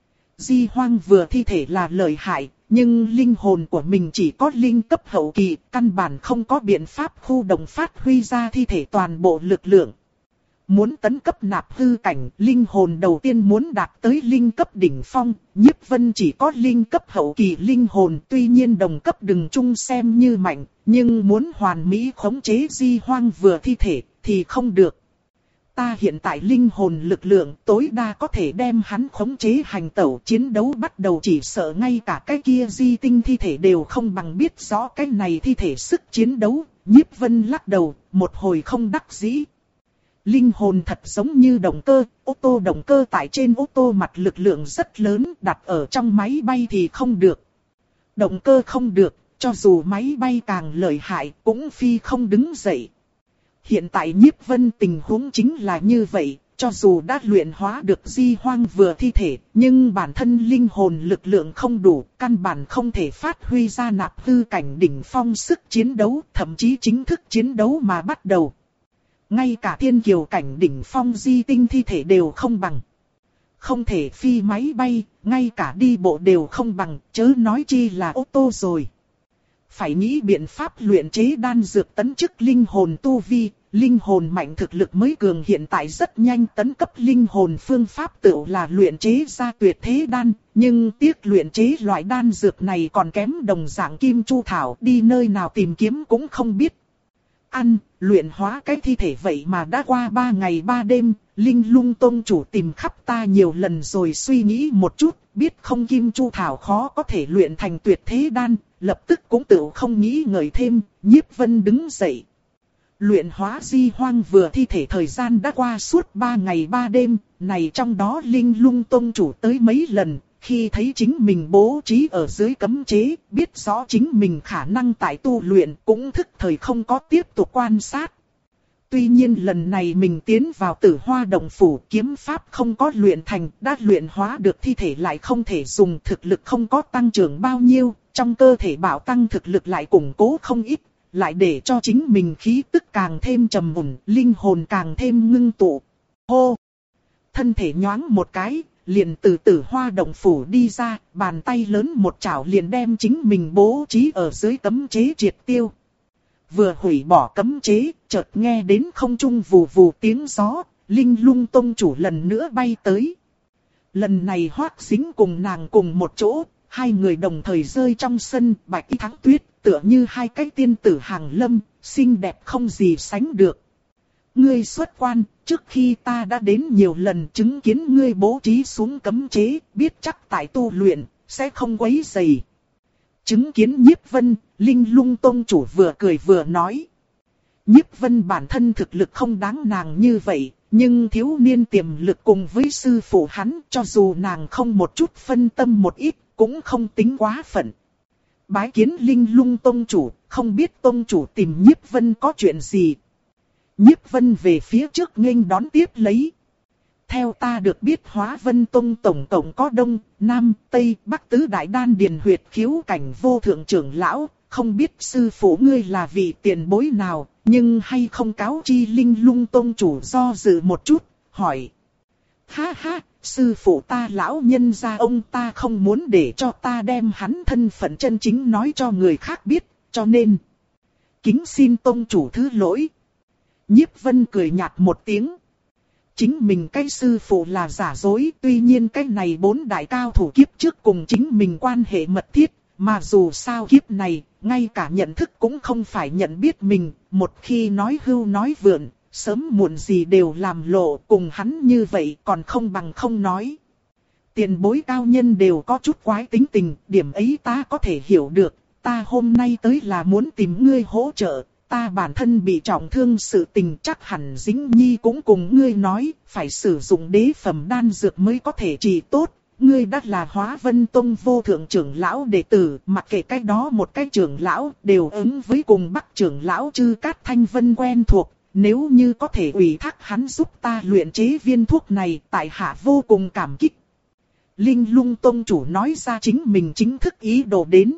Di Hoang vừa thi thể là lợi hại, nhưng linh hồn của mình chỉ có linh cấp hậu kỳ, căn bản không có biện pháp khu động phát huy ra thi thể toàn bộ lực lượng. Muốn tấn cấp nạp hư cảnh, linh hồn đầu tiên muốn đạt tới linh cấp đỉnh phong, Nhiếp Vân chỉ có linh cấp hậu kỳ linh hồn, tuy nhiên đồng cấp đừng chung xem như mạnh, nhưng muốn hoàn mỹ khống chế Di Hoang vừa thi thể thì không được. Ta hiện tại linh hồn lực lượng tối đa có thể đem hắn khống chế hành tẩu chiến đấu bắt đầu, chỉ sợ ngay cả cái kia di tinh thi thể đều không bằng, biết rõ cái này thi thể sức chiến đấu. Nhiếp Vân lắc đầu, một hồi không đắc dĩ. Linh hồn thật giống như động cơ, ô tô động cơ tại trên ô tô mặt lực lượng rất lớn, đặt ở trong máy bay thì không được. Động cơ không được, cho dù máy bay càng lợi hại cũng phi không đứng dậy. Hiện tại Nhiếp Vân tình huống chính là như vậy, cho dù đã luyện hóa được Di Hoang vừa thi thể, nhưng bản thân linh hồn lực lượng không đủ, căn bản không thể phát huy ra nạp hư cảnh đỉnh phong sức chiến đấu, thậm chí chính thức chiến đấu mà bắt đầu. Ngay cả thiên kiều cảnh đỉnh phong di tinh thi thể đều không bằng. Không thể phi máy bay, ngay cả đi bộ đều không bằng, chớ nói chi là ô tô rồi. Phải nghĩ biện pháp luyện chế đan dược tấn chức linh hồn tu vi, linh hồn mạnh thực lực mới cường, hiện tại rất nhanh tấn cấp linh hồn phương pháp tựu là luyện chế ra tuyệt thế đan, nhưng tiếc luyện chế loại đan dược này còn kém đồng dạng kim chu thảo, đi nơi nào tìm kiếm cũng không biết. Ăn, luyện hóa cái thi thể vậy mà đã qua ba ngày ba đêm, Linh Lung Tông chủ tìm khắp ta nhiều lần rồi, suy nghĩ một chút, biết không kim chu thảo khó có thể luyện thành tuyệt thế đan, lập tức cũng tự không nghĩ ngợi thêm. Nhiếp Vân đứng dậy. Luyện hóa Di Hoang vừa thi thể thời gian đã qua suốt ba ngày ba đêm, này trong đó Linh Lung Tông chủ tới mấy lần. Khi thấy chính mình bố trí ở dưới cấm chế, biết rõ chính mình khả năng tại tu luyện, cũng thức thời không có tiếp tục quan sát. Tuy nhiên lần này mình tiến vào Tử Hoa Động Phủ, kiếm pháp không có luyện thành, đã luyện hóa được thi thể lại không thể dùng, thực lực không có tăng trưởng bao nhiêu, trong cơ thể bảo tăng thực lực lại củng cố không ít, lại để cho chính mình khí tức càng thêm trầm ổn, linh hồn càng thêm ngưng tụ. Hô! Thân thể nhoáng một cái, liền từ Tử Hoa Động Phủ đi ra, bàn tay lớn một chảo liền đem chính mình bố trí ở dưới cấm chế triệt tiêu. Vừa hủy bỏ cấm chế, chợt nghe đến không trung vù vù tiếng gió, Linh Lung Tông chủ lần nữa bay tới. Lần này Hoắc Sính cùng nàng cùng một chỗ, hai người đồng thời rơi trong sân. Bạch Y Thắng Tuyết tựa như hai cái tiên tử hàng lâm, xinh đẹp không gì sánh được. ngươi xuất quan, trước khi ta đã đến nhiều lần chứng kiến ngươi bố trí xuống cấm chế, biết chắc tại tu luyện, sẽ không quấy rầy. Chứng kiến Nhiếp Vân, Linh Lung Tông chủ vừa cười vừa nói. Nhiếp Vân bản thân thực lực không đáng nàng như vậy, nhưng thiếu niên tiềm lực cùng với sư phụ hắn, cho dù nàng không một chút phân tâm một ít, cũng không tính quá phận. Bái kiến Linh Lung Tông chủ, không biết Tông chủ tìm Nhiếp Vân có chuyện gì. Nhiếp Vân về phía trước nghênh đón tiếp lấy. Theo ta được biết Hóa Vân Tông tổng cộng có Đông, Nam, Tây, Bắc tứ đại đan điền huyệt khiếu cảnh vô thượng trưởng lão, không biết sư phụ ngươi là vị tiền bối nào, nhưng hay không cáo chi Linh Lung Tông chủ do dự một chút, hỏi. Ha ha, sư phụ ta lão nhân gia ông ta không muốn để cho ta đem hắn thân phận chân chính nói cho người khác biết, cho nên kính xin Tông chủ thứ lỗi. Nhiếp Vân cười nhạt một tiếng. Chính mình cái sư phụ là giả dối, tuy nhiên cái này bốn đại cao thủ kiếp trước cùng chính mình quan hệ mật thiết, mà dù sao kiếp này, ngay cả nhận thức cũng không phải nhận biết mình, một khi nói hưu nói vượn, sớm muộn gì đều làm lộ, cùng hắn như vậy còn không bằng không nói. Tiền bối cao nhân đều có chút quái tính tình, điểm ấy ta có thể hiểu được, ta hôm nay tới là muốn tìm ngươi hỗ trợ. Ta bản thân bị trọng thương sự tình chắc hẳn Dĩnh Nhi cũng cùng ngươi nói, phải sử dụng đế phẩm đan dược mới có thể trị tốt. Ngươi đã là Hóa Vân Tông vô thượng trưởng lão đệ tử, mặc kệ cái đó một cái trưởng lão đều ứng với cùng Bắc trưởng lão Chư Cát Thanh Vân quen thuộc. Nếu như có thể ủy thác hắn giúp ta luyện chế viên thuốc này, tại hạ vô cùng cảm kích. Linh Lung Tông chủ nói ra chính mình chính thức ý đồ đến.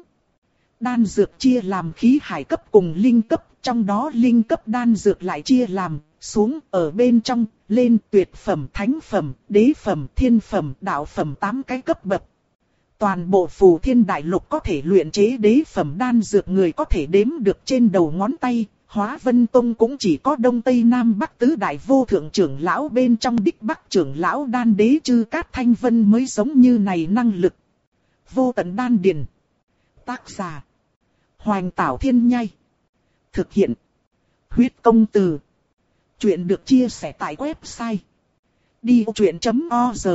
Đan dược chia làm khí hải cấp cùng linh cấp. Trong đó linh cấp đan dược lại chia làm, xuống, ở bên trong, lên tuyệt phẩm, thánh phẩm, đế phẩm, thiên phẩm, đạo phẩm tám cái cấp bậc. Toàn bộ phù thiên đại lục có thể luyện chế đế phẩm đan dược người có thể đếm được trên đầu ngón tay. Hóa Vân Tông cũng chỉ có Đông Tây Nam Bắc tứ đại vô thượng trưởng lão bên trong đích Bắc trưởng lão đan đế Chư Cát Thanh Vân mới giống như này năng lực. Vô tận đan điền. Tác giả. Hoành Tảo Thiên Nhai. Thực hiện. Huyết công từ. Chuyện được chia sẻ tại website. đi vô chuyện chấm org.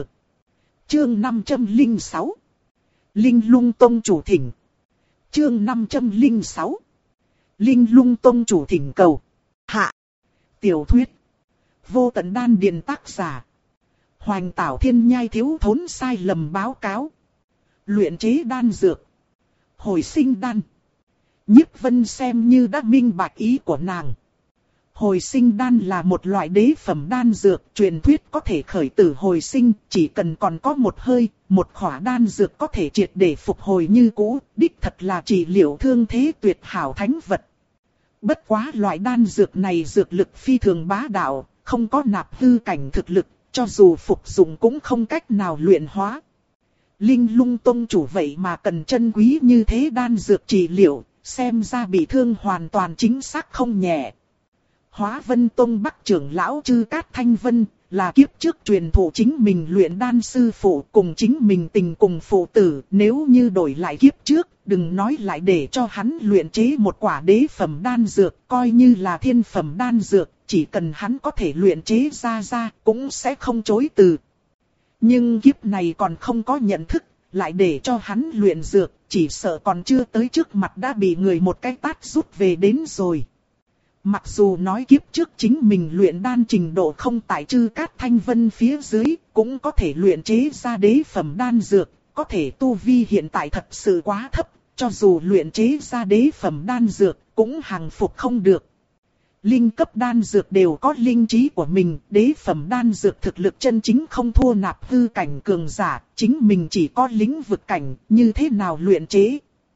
Chương năm trăm lẻ sáu. Linh Lung Tông chủ thỉnh. Chương năm trăm lẻ sáu. Linh Lung Tông chủ thỉnh cầu. Hạ. Tiểu thuyết. Vô tận đan điền tác giả. Hoành Tảo Thiên Nhai thiếu thốn sai lầm báo cáo. Luyện chế đan dược. Hồi sinh đan. Nhiếp Vân xem như đã minh bạch ý của nàng. Hồi sinh đan là một loại đế phẩm đan dược, truyền thuyết có thể khởi tử hồi sinh, chỉ cần còn có một hơi, một khỏa đan dược có thể triệt để phục hồi như cũ, đích thật là trị liệu thương thế tuyệt hảo thánh vật. Bất quá loại đan dược này dược lực phi thường bá đạo, không có nạp hư cảnh thực lực, cho dù phục dụng cũng không cách nào luyện hóa. Linh Lung Tông chủ vậy mà cần chân quý như thế đan dược trị liệu. Xem ra bị thương hoàn toàn chính xác không nhẹ. Hóa Vân Tông Bắc trưởng lão Chư Cát Thanh Vân là kiếp trước truyền thụ chính mình luyện đan sư phụ cùng chính mình tình cùng phụ tử. Nếu như đổi lại kiếp trước, đừng nói lại để cho hắn luyện chế một quả đế phẩm đan dược, coi như là thiên phẩm đan dược, chỉ cần hắn có thể luyện chế ra ra cũng sẽ không chối từ. Nhưng kiếp này còn không có nhận thức, lại để cho hắn luyện dược. Chỉ sợ còn chưa tới trước mặt đã bị người một cái tát rút về đến rồi. Mặc dù nói kiếp trước chính mình luyện đan trình độ không tại Chư Cát Thanh Vân phía dưới, cũng có thể luyện chế ra đế phẩm đan dược, có thể tu vi hiện tại thật sự quá thấp, cho dù luyện chế ra đế phẩm đan dược, cũng hàng phục không được. Linh cấp đan dược đều có linh trí của mình, đế phẩm đan dược thực lực chân chính không thua nạp hư cảnh cường giả, chính mình chỉ có lĩnh vực cảnh, như thế nào luyện chế.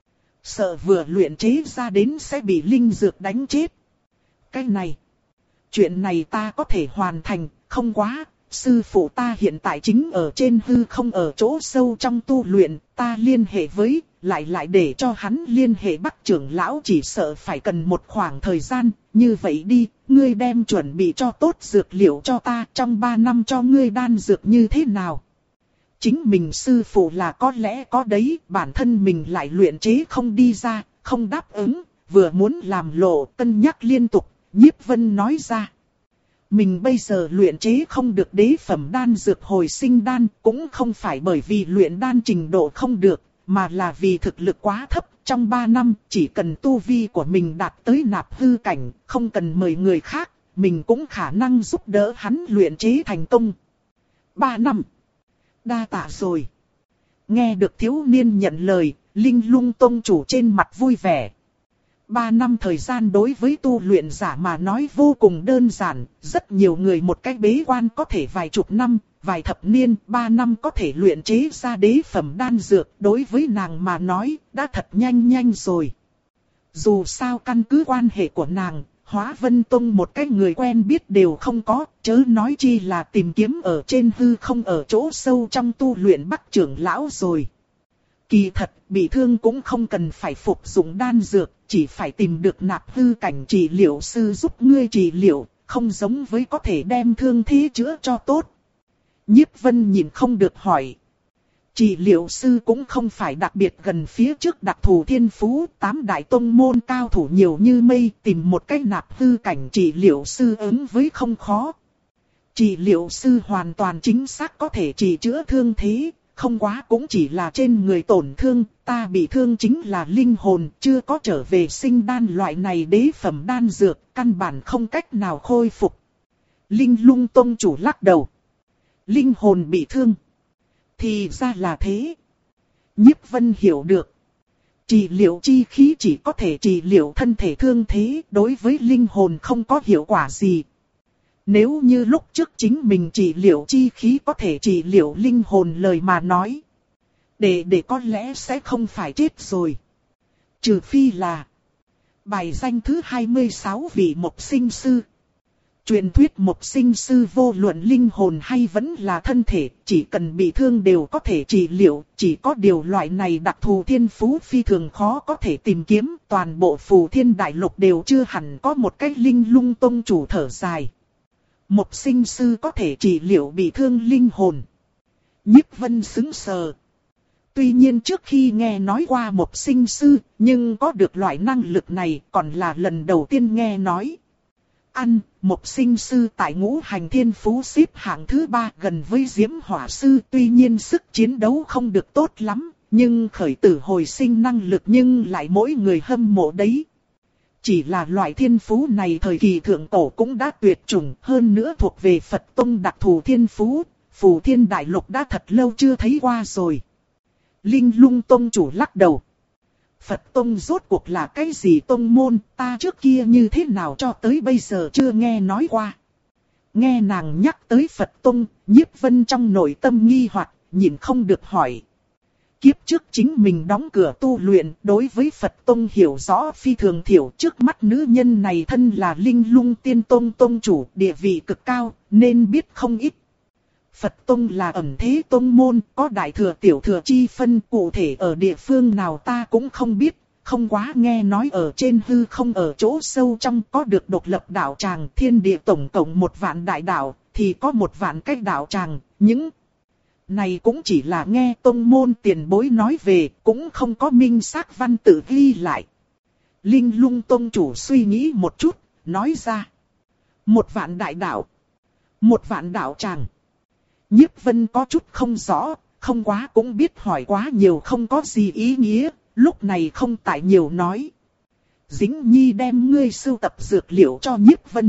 Sợ vừa luyện chế ra đến sẽ bị linh dược đánh chết. Cái này, chuyện này ta có thể hoàn thành, không quá, sư phụ ta hiện tại chính ở trên hư không ở chỗ sâu trong tu luyện, ta liên hệ với, lại lại để cho hắn liên hệ Bắc trưởng lão chỉ sợ phải cần một khoảng thời gian, như vậy đi, ngươi đem chuẩn bị cho tốt dược liệu cho ta, trong ba năm cho ngươi đan dược như thế nào. Chính mình sư phụ là có lẽ có đấy, bản thân mình lại luyện chế không đi ra, không đáp ứng, vừa muốn làm lộ, cân nhắc liên tục, Nhiếp Vân nói ra. Mình bây giờ luyện chế không được đế phẩm đan dược hồi sinh đan, cũng không phải bởi vì luyện đan trình độ không được, mà là vì thực lực quá thấp. Trong ba năm, chỉ cần tu vi của mình đạt tới nạp hư cảnh, không cần mời người khác, mình cũng khả năng giúp đỡ hắn luyện chế thành công. Ba năm. Đa tạ rồi. Nghe được thiếu niên nhận lời, Linh Lung tông chủ trên mặt vui vẻ. Ba năm thời gian đối với tu luyện giả mà nói vô cùng đơn giản, rất nhiều người một cách bế quan có thể vài chục năm, vài thập niên, ba năm có thể luyện chế ra đế phẩm đan dược, đối với nàng mà nói, đã thật nhanh nhanh rồi. Dù sao căn cứ quan hệ của nàng, Hóa Vân Tông một cái người quen biết đều không có, chớ nói chi là tìm kiếm ở trên hư không ở chỗ sâu trong tu luyện Bắc trưởng lão rồi. Kỳ thật, bị thương cũng không cần phải phục dụng đan dược, chỉ phải tìm được nạp hư cảnh trị liệu sư giúp ngươi trị liệu, không giống với có thể đem thương thế chữa cho tốt. Nhiếp Vân nhìn không được hỏi. Trị liệu sư cũng không phải đặc biệt gần phía trước đặc thù thiên phú, tám đại tông môn cao thủ nhiều như mây, tìm một cách nạp hư cảnh trị liệu sư ứng với không khó. Trị liệu sư hoàn toàn chính xác có thể trị chữa thương thế, không quá cũng chỉ là trên người tổn thương, ta bị thương chính là linh hồn, chưa có trở về sinh đan loại này đế phẩm đan dược, căn bản không cách nào khôi phục. Linh Lung tông chủ lắc đầu. Linh hồn bị thương. Thì ra là thế. Nhiếp Vân hiểu được. Trị liệu chi khí chỉ có thể trị liệu thân thể thương thế, đối với linh hồn không có hiệu quả gì. Nếu như lúc trước chính mình trị liệu chi khí có thể trị liệu linh hồn lời mà nói. Để để có lẽ sẽ không phải chết rồi. Trừ phi là bài danh thứ hai mươi sáu vị mộc sinh sư. Truyền thuyết mộc sinh sư vô luận linh hồn hay vẫn là thân thể, chỉ cần bị thương đều có thể trị liệu, chỉ có điều loại này đặc thù thiên phú phi thường khó có thể tìm kiếm, toàn bộ phù thiên đại lục đều chưa hẳn có một cái Linh Lung tông chủ thở dài. Mộc sinh sư có thể trị liệu bị thương linh hồn. Nhiếp Vân sững sờ. Tuy nhiên trước khi nghe nói qua mộc sinh sư, nhưng có được loại năng lực này còn là lần đầu tiên nghe nói. Ăn, mộc sinh sư tại ngũ hành thiên phú xếp hạng thứ ba gần với diễm hỏa sư, tuy nhiên sức chiến đấu không được tốt lắm, nhưng khởi tử hồi sinh năng lực nhưng lại mỗi người hâm mộ đấy. Chỉ là loại thiên phú này thời kỳ thượng cổ cũng đã tuyệt chủng, hơn nữa thuộc về Phật Tông đặc thù thiên phú, phù thiên đại lục đã thật lâu chưa thấy qua rồi. Linh Lung tông chủ lắc đầu. Phật Tông rốt cuộc là cái gì tông môn, ta trước kia như thế nào cho tới bây giờ chưa nghe nói qua. Nghe nàng nhắc tới Phật Tông, Nhiếp Vân trong nội tâm nghi hoặc, nhìn không được hỏi. Kiếp trước chính mình đóng cửa tu luyện, đối với Phật Tông hiểu rõ phi thường thiểu, trước mắt nữ nhân này thân là Linh Lung Tiên Tông Tông chủ, địa vị cực cao, nên biết không ít. Phật Tông là ẩn thế tông môn, có đại thừa tiểu thừa chi phân, cụ thể ở địa phương nào ta cũng không biết, không quá nghe nói ở trên hư không ở chỗ sâu trong có được độc lập đạo tràng, thiên địa tổng cộng một vạn đại đạo, thì có một vạn cách đạo tràng, những này cũng chỉ là nghe tông môn tiền bối nói về, cũng không có minh xác văn tự ghi lại. Linh Lung tông chủ suy nghĩ một chút, nói ra. Một vạn đại đạo, một vạn đạo tràng. Nhiếp Vân có chút không rõ, không quá cũng biết hỏi quá nhiều không có gì ý nghĩa, lúc này không tại nhiều nói. Dĩnh Nhi đem ngươi sưu tập dược liệu cho Nhiếp Vân.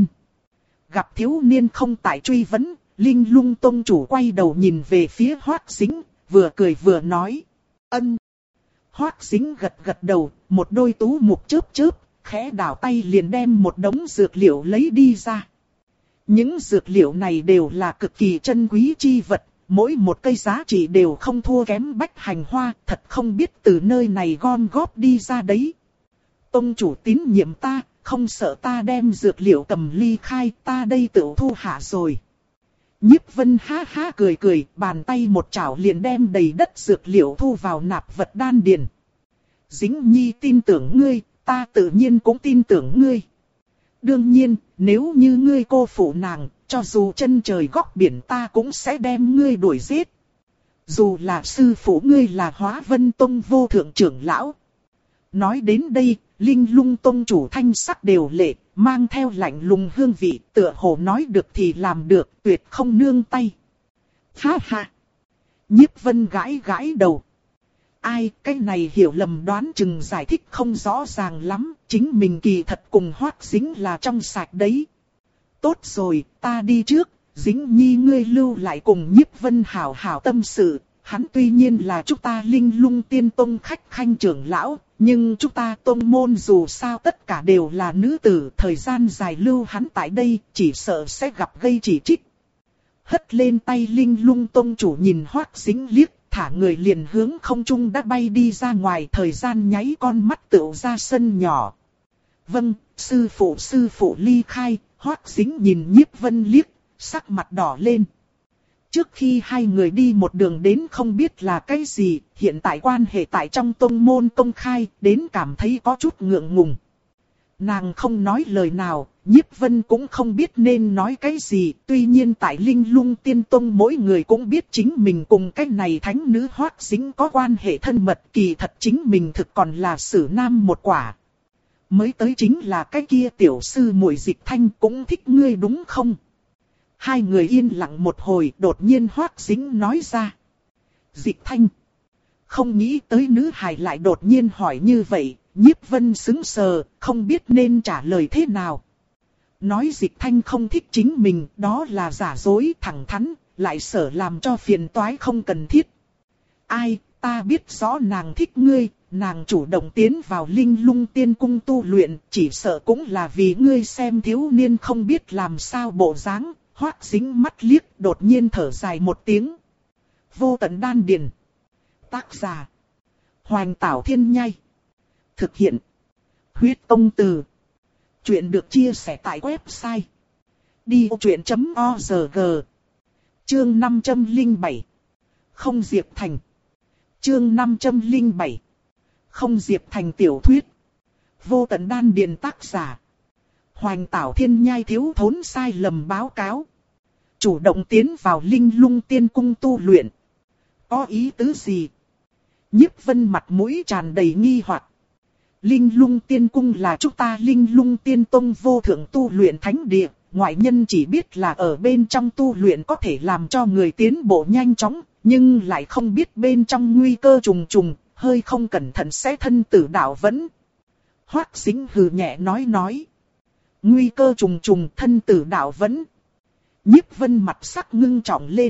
Gặp thiếu niên không tại truy vấn, Linh Lung tông chủ quay đầu nhìn về phía Hoắc Dĩnh, vừa cười vừa nói. Ân. Hoắc Dĩnh gật gật đầu, một đôi tú mục chớp chớp, khẽ đảo tay liền đem một đống dược liệu lấy đi ra. Những dược liệu này đều là cực kỳ chân quý chi vật, mỗi một cây giá trị đều không thua kém bách hành hoa, thật không biết từ nơi này gom góp đi ra đấy. Tông chủ tín nhiệm ta, không sợ ta đem dược liệu cầm ly khai, ta đây tự thu hạ rồi. Nhiếp Vân ha ha cười cười, bàn tay một chảo liền đem đầy đất dược liệu thu vào nạp vật đan điền. Dĩnh Nhi tin tưởng ngươi, ta tự nhiên cũng tin tưởng ngươi. Đương nhiên, nếu như ngươi cô phụ nàng, cho dù chân trời góc biển ta cũng sẽ đem ngươi đuổi giết. Dù là sư phụ ngươi là Hóa Vân Tông vô thượng trưởng lão. Nói đến đây, Linh Lung tông chủ thanh sắc đều lệ, mang theo lạnh lùng hương vị, tựa hồ nói được thì làm được, tuyệt không nương tay. Ha ha! Nhiếp Vân gãi gãi đầu. Ai, cái này hiểu lầm đoán chừng giải thích không rõ ràng lắm, chính mình kỳ thật cùng Hoắc Dính là trong sạch đấy. Tốt rồi, ta đi trước, Dính Nhi ngươi lưu lại cùng Nhiếp Vân hảo hảo tâm sự. Hắn tuy nhiên là chúng ta Linh Lung Tiên Tông khách khanh trưởng lão, nhưng chúng ta tông môn dù sao tất cả đều là nữ tử, thời gian dài lưu hắn tại đây, chỉ sợ sẽ gặp gây chỉ trích. Hất lên tay Linh Lung Tông chủ nhìn Hoắc Dính liếc, thả người liền hướng không trung đã bay đi ra ngoài, thời gian nháy con mắt tựu ra sân nhỏ. Vâng, sư phụ sư phụ ly khai, Hoắc Dính nhìn Nhiếp Vân liếc, sắc mặt đỏ lên. Trước khi hai người đi một đường đến không biết là cái gì, hiện tại quan hệ tại trong tông môn công khai, đến cảm thấy có chút ngượng ngùng. Nàng không nói lời nào, Nhiếp Vân cũng không biết nên nói cái gì, tuy nhiên tại Linh Lung Tiên Tông mỗi người cũng biết chính mình cùng cái này thánh nữ Hoắc Dính có quan hệ thân mật, kỳ thật chính mình thực còn là sử nam một quả. Mới tới chính là cái kia tiểu sư muội Dịch Thanh cũng thích ngươi đúng không? Hai người yên lặng một hồi, đột nhiên Hoắc Dính nói ra. Dịch Thanh. Không nghĩ tới nữ hài lại đột nhiên hỏi như vậy, Nhiếp Vân sững sờ, không biết nên trả lời thế nào. Nói Dịch Thanh không thích chính mình, đó là giả dối thẳng thắn, lại sợ làm cho phiền toái không cần thiết. Ai, ta biết rõ nàng thích ngươi, nàng chủ động tiến vào Linh Lung Tiên Cung tu luyện, chỉ sợ cũng là vì ngươi xem thiếu niên không biết làm sao bộ dáng. Hoắc Dính mắt liếc, đột nhiên thở dài một tiếng. Vô tận đan điền. Tác giả. Hoành Tảo Thiên Nhai. Thực hiện. Huyết Tông Từ. Chuyện được chia sẻ tại website. đi ô chuyện chấm org. Chương năm trăm lẻ bảy. Không Diệp Thành. Chương năm trăm lẻ bảy. Không Diệp Thành tiểu thuyết. Vô tận đan điền tác giả. Hoành Tảo Thiên Nhai thiếu thốn sai lầm báo cáo. Chủ động tiến vào Linh Lung Tiên Cung tu luyện. Có ý tứ gì? Nhiếp Vân mặt mũi tràn đầy nghi hoặc. Linh Lung Tiên Cung là chúng ta Linh Lung Tiên Tông vô thượng tu luyện thánh địa. Ngoại nhân chỉ biết là ở bên trong tu luyện có thể làm cho người tiến bộ nhanh chóng. Nhưng lại không biết bên trong nguy cơ trùng trùng, hơi không cẩn thận sẽ thân tử đạo vẫn. Hoắc Dính hừ nhẹ nói nói. Nguy cơ trùng trùng thân tử đạo vẫn. Nhiếp Vân mặt sắc ngưng trọng lên.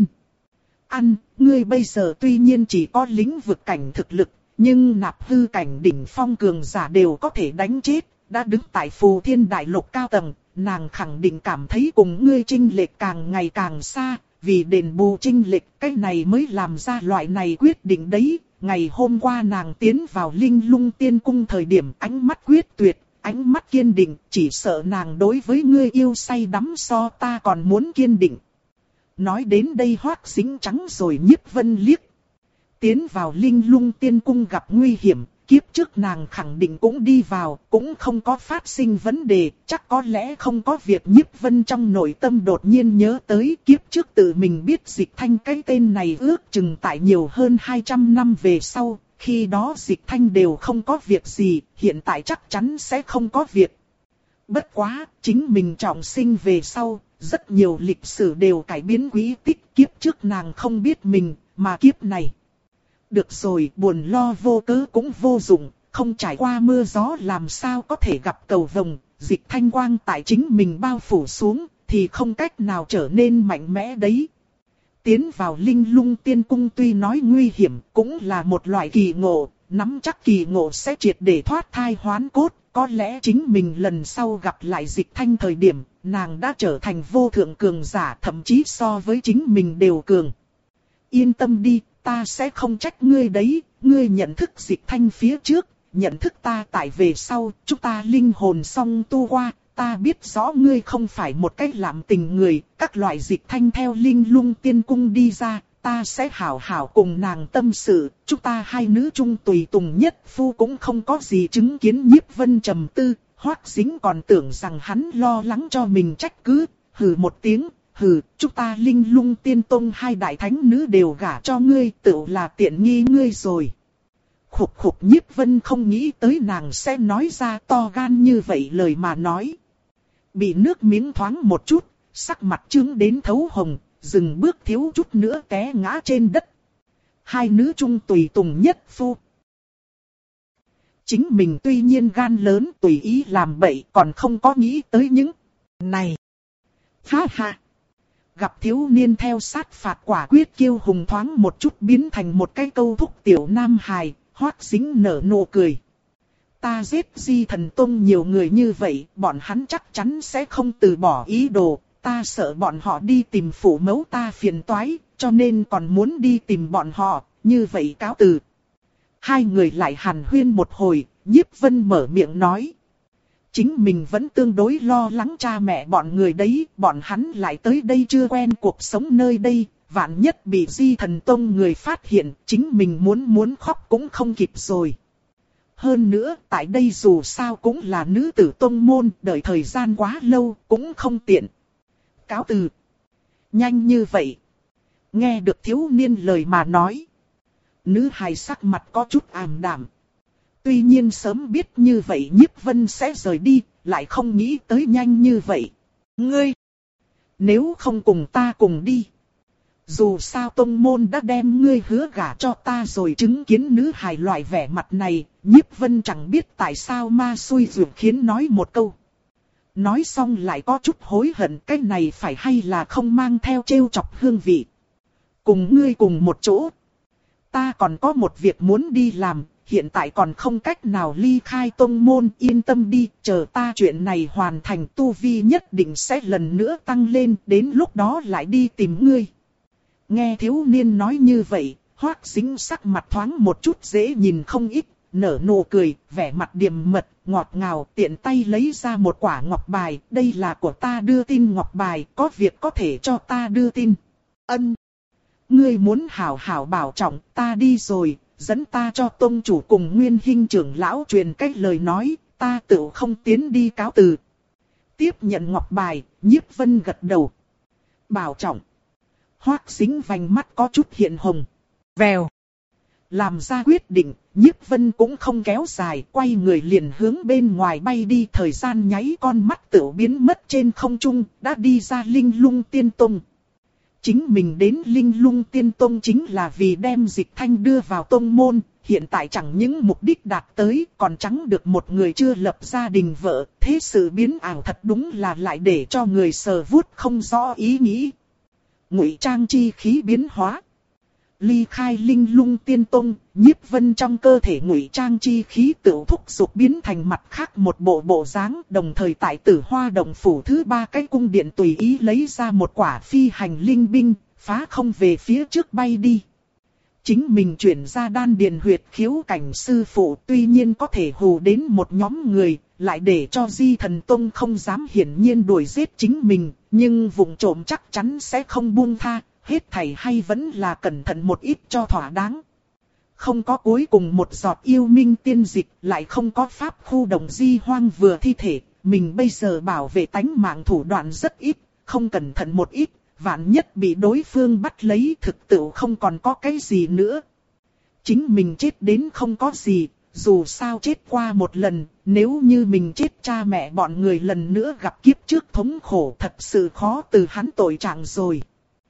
Ăn, ngươi bây giờ tuy nhiên chỉ có lĩnh vực cảnh thực lực, nhưng nạp hư cảnh đỉnh phong cường giả đều có thể đánh chết, đã đứng tại Phù Thiên Đại Lục cao tầng, nàng khẳng định cảm thấy cùng ngươi chênh lệch càng ngày càng xa, vì đền bù chênh lệch, cái này mới làm ra loại này quyết định đấy. Ngày hôm qua nàng tiến vào Linh Lung Tiên Cung thời điểm ánh mắt quyết tuyệt. Ánh mắt kiên định, chỉ sợ nàng đối với ngươi yêu say đắm so ta còn muốn kiên định. Nói đến đây Hoắc Dính trắng rồi Nhiếp Vân liếc. Tiến vào Linh Lung Tiên Cung gặp nguy hiểm, kiếp trước nàng khẳng định cũng đi vào, cũng không có phát sinh vấn đề, chắc có lẽ không có việc. Nhiếp Vân trong nội tâm đột nhiên nhớ tới kiếp trước tự mình biết Dịch Thanh cái tên này ước chừng tại nhiều hơn hai trăm năm về sau. Khi đó Dịch Thanh đều không có việc gì, hiện tại chắc chắn sẽ không có việc. Bất quá, chính mình trọng sinh về sau, rất nhiều lịch sử đều cải biến quỹ tích, kiếp trước nàng không biết mình, mà kiếp này. Được rồi, buồn lo vô cớ cũng vô dụng, không trải qua mưa gió làm sao có thể gặp cầu vồng, Dịch Thanh quang tại chính mình bao phủ xuống, thì không cách nào trở nên mạnh mẽ đấy. Tiến vào Linh Lung Tiên Cung tuy nói nguy hiểm, cũng là một loại kỳ ngộ, nắm chắc kỳ ngộ sẽ triệt để thoát thai hoán cốt. Có lẽ chính mình lần sau gặp lại Dịch Thanh thời điểm, nàng đã trở thành vô thượng cường giả, thậm chí so với chính mình đều cường. Yên tâm đi, ta sẽ không trách ngươi đấy, ngươi nhận thức Dịch Thanh phía trước, nhận thức ta tại về sau, chúng ta linh hồn song tu qua. Ta biết rõ ngươi không phải một cách làm tình người, các loại Dịch Thanh theo Linh Lung Tiên Cung đi ra, ta sẽ hảo hảo cùng nàng tâm sự, chúng ta hai nữ chung tùy tùng nhất phu cũng không có gì chứng kiến. Nhiếp Vân trầm tư, Hoắc Dính còn tưởng rằng hắn lo lắng cho mình trách cứ, hừ một tiếng, hừ, chúng ta Linh Lung Tiên Tông hai đại thánh nữ đều gả cho ngươi, tự là tiện nghi ngươi rồi. Khục khục, Nhiếp Vân không nghĩ tới nàng sẽ nói ra to gan như vậy lời mà nói. bị nước miếng thoáng một chút, sắc mặt trướng đến thấu hồng, dừng bước thiếu chút nữa té ngã trên đất. Hai nữ trung tùy tùng nhất phu. Chính mình tuy nhiên gan lớn tùy ý làm bậy còn không có nghĩ tới những này. Ha ha! Gặp thiếu niên theo sát phạt quả quyết kiêu hùng thoáng một chút biến thành một cái câu thúc tiểu nam hài, Hoắc Dính nở nụ cười. Ta giết Di Thần Tông nhiều người như vậy, bọn hắn chắc chắn sẽ không từ bỏ ý đồ, ta sợ bọn họ đi tìm phủ mẫu ta phiền toái, cho nên còn muốn đi tìm bọn họ, như vậy cáo từ. Hai người lại hàn huyên một hồi, Nhiếp Vân mở miệng nói. Chính mình vẫn tương đối lo lắng cha mẹ bọn người đấy, bọn hắn lại tới đây chưa quen cuộc sống nơi đây, vạn nhất bị Di Thần Tông người phát hiện, chính mình muốn muốn khóc cũng không kịp rồi. Hơn nữa, tại đây dù sao cũng là nữ tử tông môn, đợi thời gian quá lâu, cũng không tiện. Cáo từ. Nhanh như vậy. Nghe được thiếu niên lời mà nói. Nữ hài sắc mặt có chút ảm đạm. Tuy nhiên sớm biết như vậy Nhiếp Vân sẽ rời đi, lại không nghĩ tới nhanh như vậy. Ngươi! Nếu không cùng ta cùng đi. Dù sao tông môn đã đem ngươi hứa gả cho ta rồi. Chứng kiến nữ hài loại vẻ mặt này, Nhiếp Vân chẳng biết tại sao ma xui ruột khiến nói một câu. Nói xong lại có chút hối hận, cái này phải hay là không mang theo trêu chọc hương vị. Cùng ngươi cùng một chỗ. Ta còn có một việc muốn đi làm, hiện tại còn không cách nào ly khai tông môn, yên tâm đi, chờ ta chuyện này hoàn thành tu vi nhất định sẽ lần nữa tăng lên, đến lúc đó lại đi tìm ngươi. Nghe thiếu niên nói như vậy, Hoắc Dính sắc mặt thoáng một chút dễ nhìn không ít, nở nụ cười, vẻ mặt điềm mật, ngọt ngào, tiện tay lấy ra một quả ngọc bài, đây là của ta đưa tin ngọc bài, có việc có thể cho ta đưa tin. Ân. Ngươi muốn hảo hảo bảo trọng, ta đi rồi, dẫn ta cho tông chủ cùng Nguyên Hinh trưởng lão truyền cách lời nói, ta tự không tiến đi cáo từ. Tiếp nhận ngọc bài, Nhiếp Vân gật đầu. Bảo trọng. Hoắc Dính vành mắt có chút hiện hồng. Vèo. Làm ra quyết định, Nhiếp Vân cũng không kéo dài, quay người liền hướng bên ngoài bay đi, thời gian nháy con mắt tự biến mất trên không trung, đã đi ra Linh Lung Tiên Tông. Chính mình đến Linh Lung Tiên Tông chính là vì đem Dịch Thanh đưa vào tông môn, hiện tại chẳng những mục đích đạt tới, còn trắng được một người chưa lập gia đình vợ, thế sự biến ảo thật đúng là lại để cho người sờ vuốt không rõ ý nghĩ. Ngụy trang chi khí biến hóa. Ly khai Linh Lung Tiên Tông, Nhiếp Vân trong cơ thể ngụy trang chi khí tự thúc dục biến thành mặt khác một bộ bộ dáng, đồng thời tại Tử Hoa Động phủ thứ ba cái cung điện tùy ý lấy ra một quả phi hành linh binh, phá không về phía trước bay đi. Chính mình chuyển ra đan điền huyệt khiếu cảnh sư phụ, tuy nhiên có thể hù đến một nhóm người, lại để cho Di Thần Tông không dám hiển nhiên đuổi giết chính mình, nhưng vùng trộm chắc chắn sẽ không buông tha. Hết thảy hay vẫn là cẩn thận một ít cho thỏa đáng. Không có cuối cùng một giọt yêu minh tiên dịch, lại không có pháp khu động di hoang vừa thi thể, mình bây giờ bảo vệ tánh mạng thủ đoạn rất ít, không cẩn thận một ít, vạn nhất bị đối phương bắt lấy thực tự không còn có cái gì nữa. Chính mình chết đến không có gì, dù sao chết qua một lần, nếu như mình chết cha mẹ bọn người lần nữa gặp kiếp trước thống khổ thật sự khó từ hắn tội trạng rồi.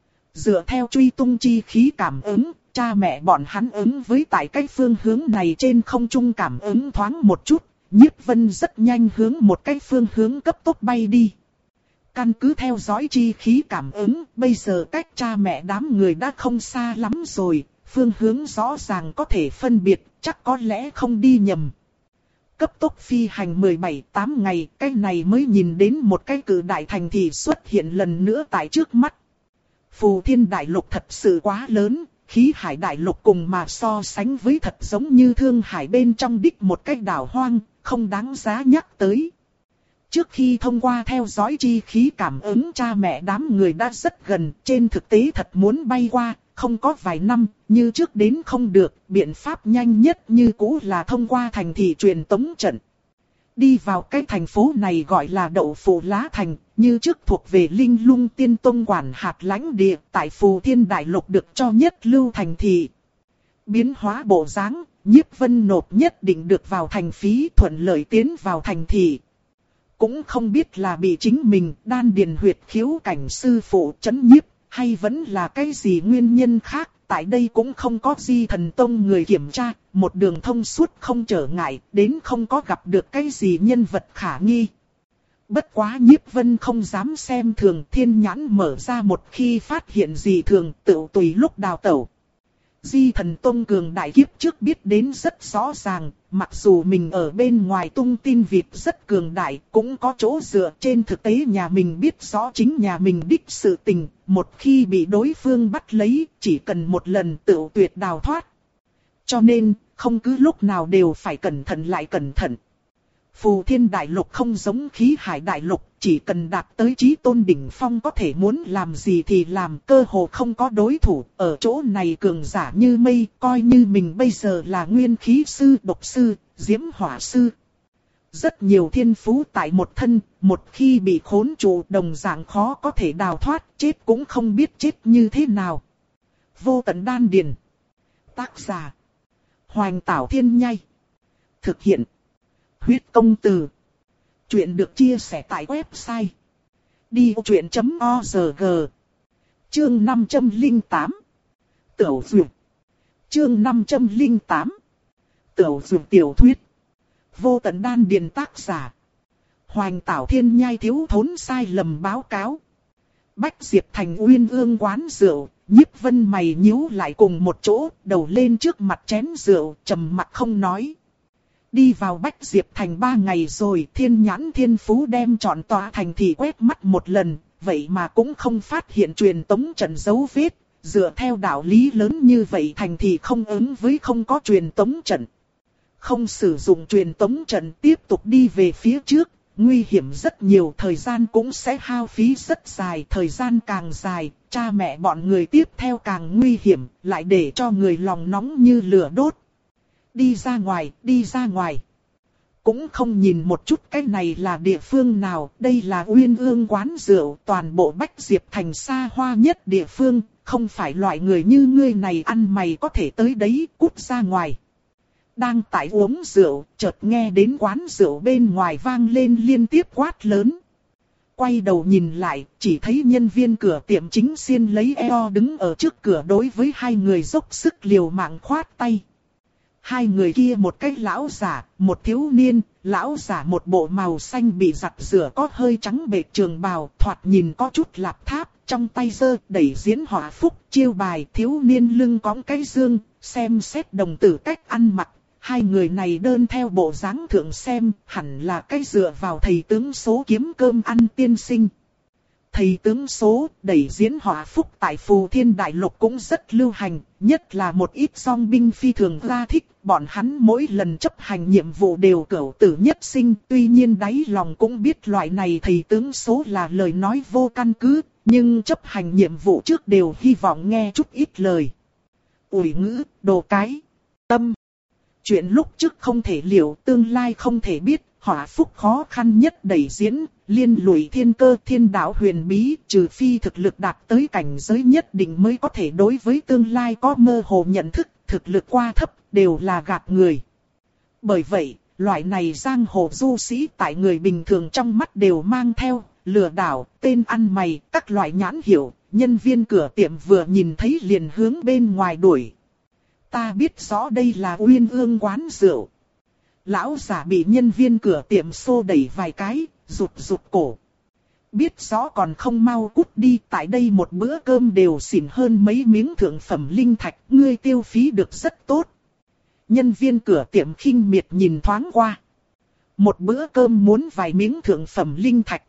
Dựa theo truy tung chi khí cảm ứng, cha mẹ bọn hắn ứng với tại cái phương hướng này trên không trung cảm ứng thoáng một chút, Nhiếp Vân rất nhanh hướng một cái phương hướng cấp tốc bay đi. Căn cứ theo dõi chi khí cảm ứng, bây giờ cách cha mẹ đám người đã không xa lắm rồi, phương hướng rõ ràng có thể phân biệt, chắc có lẽ không đi nhầm. Cấp tốc phi hành mười bảy tám ngày, cái này mới nhìn đến một cái cự đại thành thị xuất hiện lần nữa tại trước mắt. Phù Thiên Đại Lục thật sự quá lớn, Khí Hải Đại Lục cùng mà so sánh với thật giống như Thương Hải bên trong đích một cái đảo hoang, không đáng giá nhắc tới. Trước khi thông qua theo dõi chi khí cảm ứng cha mẹ đám người đã rất gần, trên thực tế thật muốn bay qua, không có vài năm, như trước đến không được, biện pháp nhanh nhất như cũ là thông qua thành thị truyền tống trận. Đi vào cái thành phố này gọi là Đậu Phụ Lá Thành, như trước thuộc về Linh Lung Tiên Tông quản hạt lãnh địa, tại Phù Thiên Đại Lục được cho nhất lưu thành thị. Biến hóa bộ dáng, Nhiếp Vân nộp nhất định được vào thành phí thuận lợi tiến vào thành thị. cũng không biết là bị chính mình đan điền huyệt khiếu cảnh sư phụ chấn nhiếp, hay vẫn là cái gì nguyên nhân khác. Tại đây cũng không có Di Thần Tông người kiểm tra, một đường thông suốt không trở ngại, đến không có gặp được cái gì nhân vật khả nghi. Bất quá Nhiếp Vân không dám xem thường, thiên nhãn mở ra, một khi phát hiện gì thường tự tùy lúc đào tẩu. Di Thần Tông cường đại kiếp trước biết đến rất rõ ràng, mặc dù mình ở bên ngoài tung tin vịt rất cường đại, cũng có chỗ dựa, trên thực tế nhà mình biết rõ chính nhà mình đích sự tình, một khi bị đối phương bắt lấy, chỉ cần một lần tự tuyệt đào thoát. Cho nên, không cứ lúc nào đều phải cẩn thận lại cẩn thận. Phù Thiên Đại Lục không giống Khí Hải Đại Lục, chỉ cần đạt tới chí tôn đỉnh phong có thể muốn làm gì thì làm, cơ hồ không có đối thủ. Ở chỗ này cường giả như mây, coi như mình bây giờ là nguyên khí sư, độc sư, diễm hỏa sư. Rất nhiều thiên phú tại một thân, một khi bị khốn trụ đồng dạng khó có thể đào thoát, chết cũng không biết chết như thế nào. Vô Tận Đan Điền. Tác giả: Hoành Tảo Thiên Nhai. Thực hiện: Huyết Công Từ. Chuyện được chia sẻ tại website đi vô chuyện chấm org. Chương năm trăm lẻ tám. Tửu Dược. Chương năm trăm lẻ tám. Tửu Dược tiểu thuyết. Vô Tận Đan Điền. Tác giả: Hoành Tảo Thiên Nhai. Thiếu thốn sai lầm báo cáo. Bách Diệp Thành Uyên Ương quán rượu, Nhiếp Vân mày nhíu lại cùng một chỗ, đầu lên trước mặt chén rượu, trầm mặc không nói. Đi vào Bách Diệp Thành ba ngày rồi, thiên nhãn thiên phú đem trọn tòa thành thị quét mắt một lần, vậy mà cũng không phát hiện truyền tống trận dấu vết. Dựa theo đạo lý lớn như vậy, thành thị không ứng với không có truyền tống trận. Không sử dụng truyền tống trận tiếp tục đi về phía trước, nguy hiểm rất nhiều, thời gian cũng sẽ hao phí rất dài, thời gian càng dài, cha mẹ bọn người tiếp theo càng nguy hiểm, lại để cho người lòng nóng như lửa đốt. Đi ra ngoài, đi ra ngoài. Cũng không nhìn một chút cái này là địa phương nào, đây là Uyên Ương quán rượu, toàn bộ Bách Diệp Thành xa hoa nhất địa phương, không phải loại người như ngươi này ăn mày có thể tới đấy, cút ra ngoài. Đang tại uống rượu, chợt nghe đến quán rượu bên ngoài vang lên liên tiếp quát lớn. Quay đầu nhìn lại, chỉ thấy nhân viên cửa tiệm chính xiên lấy eo đứng ở trước cửa đối với hai người dốc sức liều mạng khoát tay. Hai người kia một cái lão giả, một thiếu niên, lão giả một bộ màu xanh bị giặt rửa có hơi trắng bệch trường bào, thoạt nhìn có chút lạp tháp, trong tay giơ đẩy diễn họa phúc chiêu bài, thiếu niên lưng cõng cái dương, xem xét đồng tử cách ăn mặc. Hai người này đơn theo bộ dáng thượng xem, hẳn là cái dựa vào thầy tướng số kiếm cơm ăn tiên sinh. Thầy tướng số, đẩy diễn họa phúc tại Phù Thiên Đại Lục cũng rất lưu hành, nhất là một ít dòng binh phi thường ra thích, bọn hắn mỗi lần chấp hành nhiệm vụ đều cửu tử nhất sinh, tuy nhiên đáy lòng cũng biết loại này thầy tướng số là lời nói vô căn cứ, nhưng chấp hành nhiệm vụ trước đều hy vọng nghe chút ít lời. Ủi ngữ, đồ cái, tâm. Chuyện lúc trước không thể liệu, tương lai không thể biết, họa phúc khó khăn nhất đẩy diễn, liên lụy thiên cơ thiên đạo huyền bí, trừ phi thực lực đạt tới cảnh giới nhất định mới có thể đối với tương lai có mơ hồ nhận thức, thực lực qua thấp, đều là gạt người. Bởi vậy, loại này giang hồ du sĩ tại người bình thường trong mắt đều mang theo, lừa đảo, tên ăn mày, các loại nhãn hiệu, nhân viên cửa tiệm vừa nhìn thấy liền hướng bên ngoài đuổi. Ta biết rõ đây là Uyên Ương quán rượu. Lão giả bị nhân viên cửa tiệm xô đẩy vài cái, rụt rụt cổ. Biết rõ còn không mau cút đi, tại đây một bữa cơm đều xỉn hơn mấy miếng thượng phẩm linh thạch, ngươi tiêu phí được rất tốt. Nhân viên cửa tiệm khinh miệt nhìn thoáng qua. Một bữa cơm muốn vài miếng thượng phẩm linh thạch.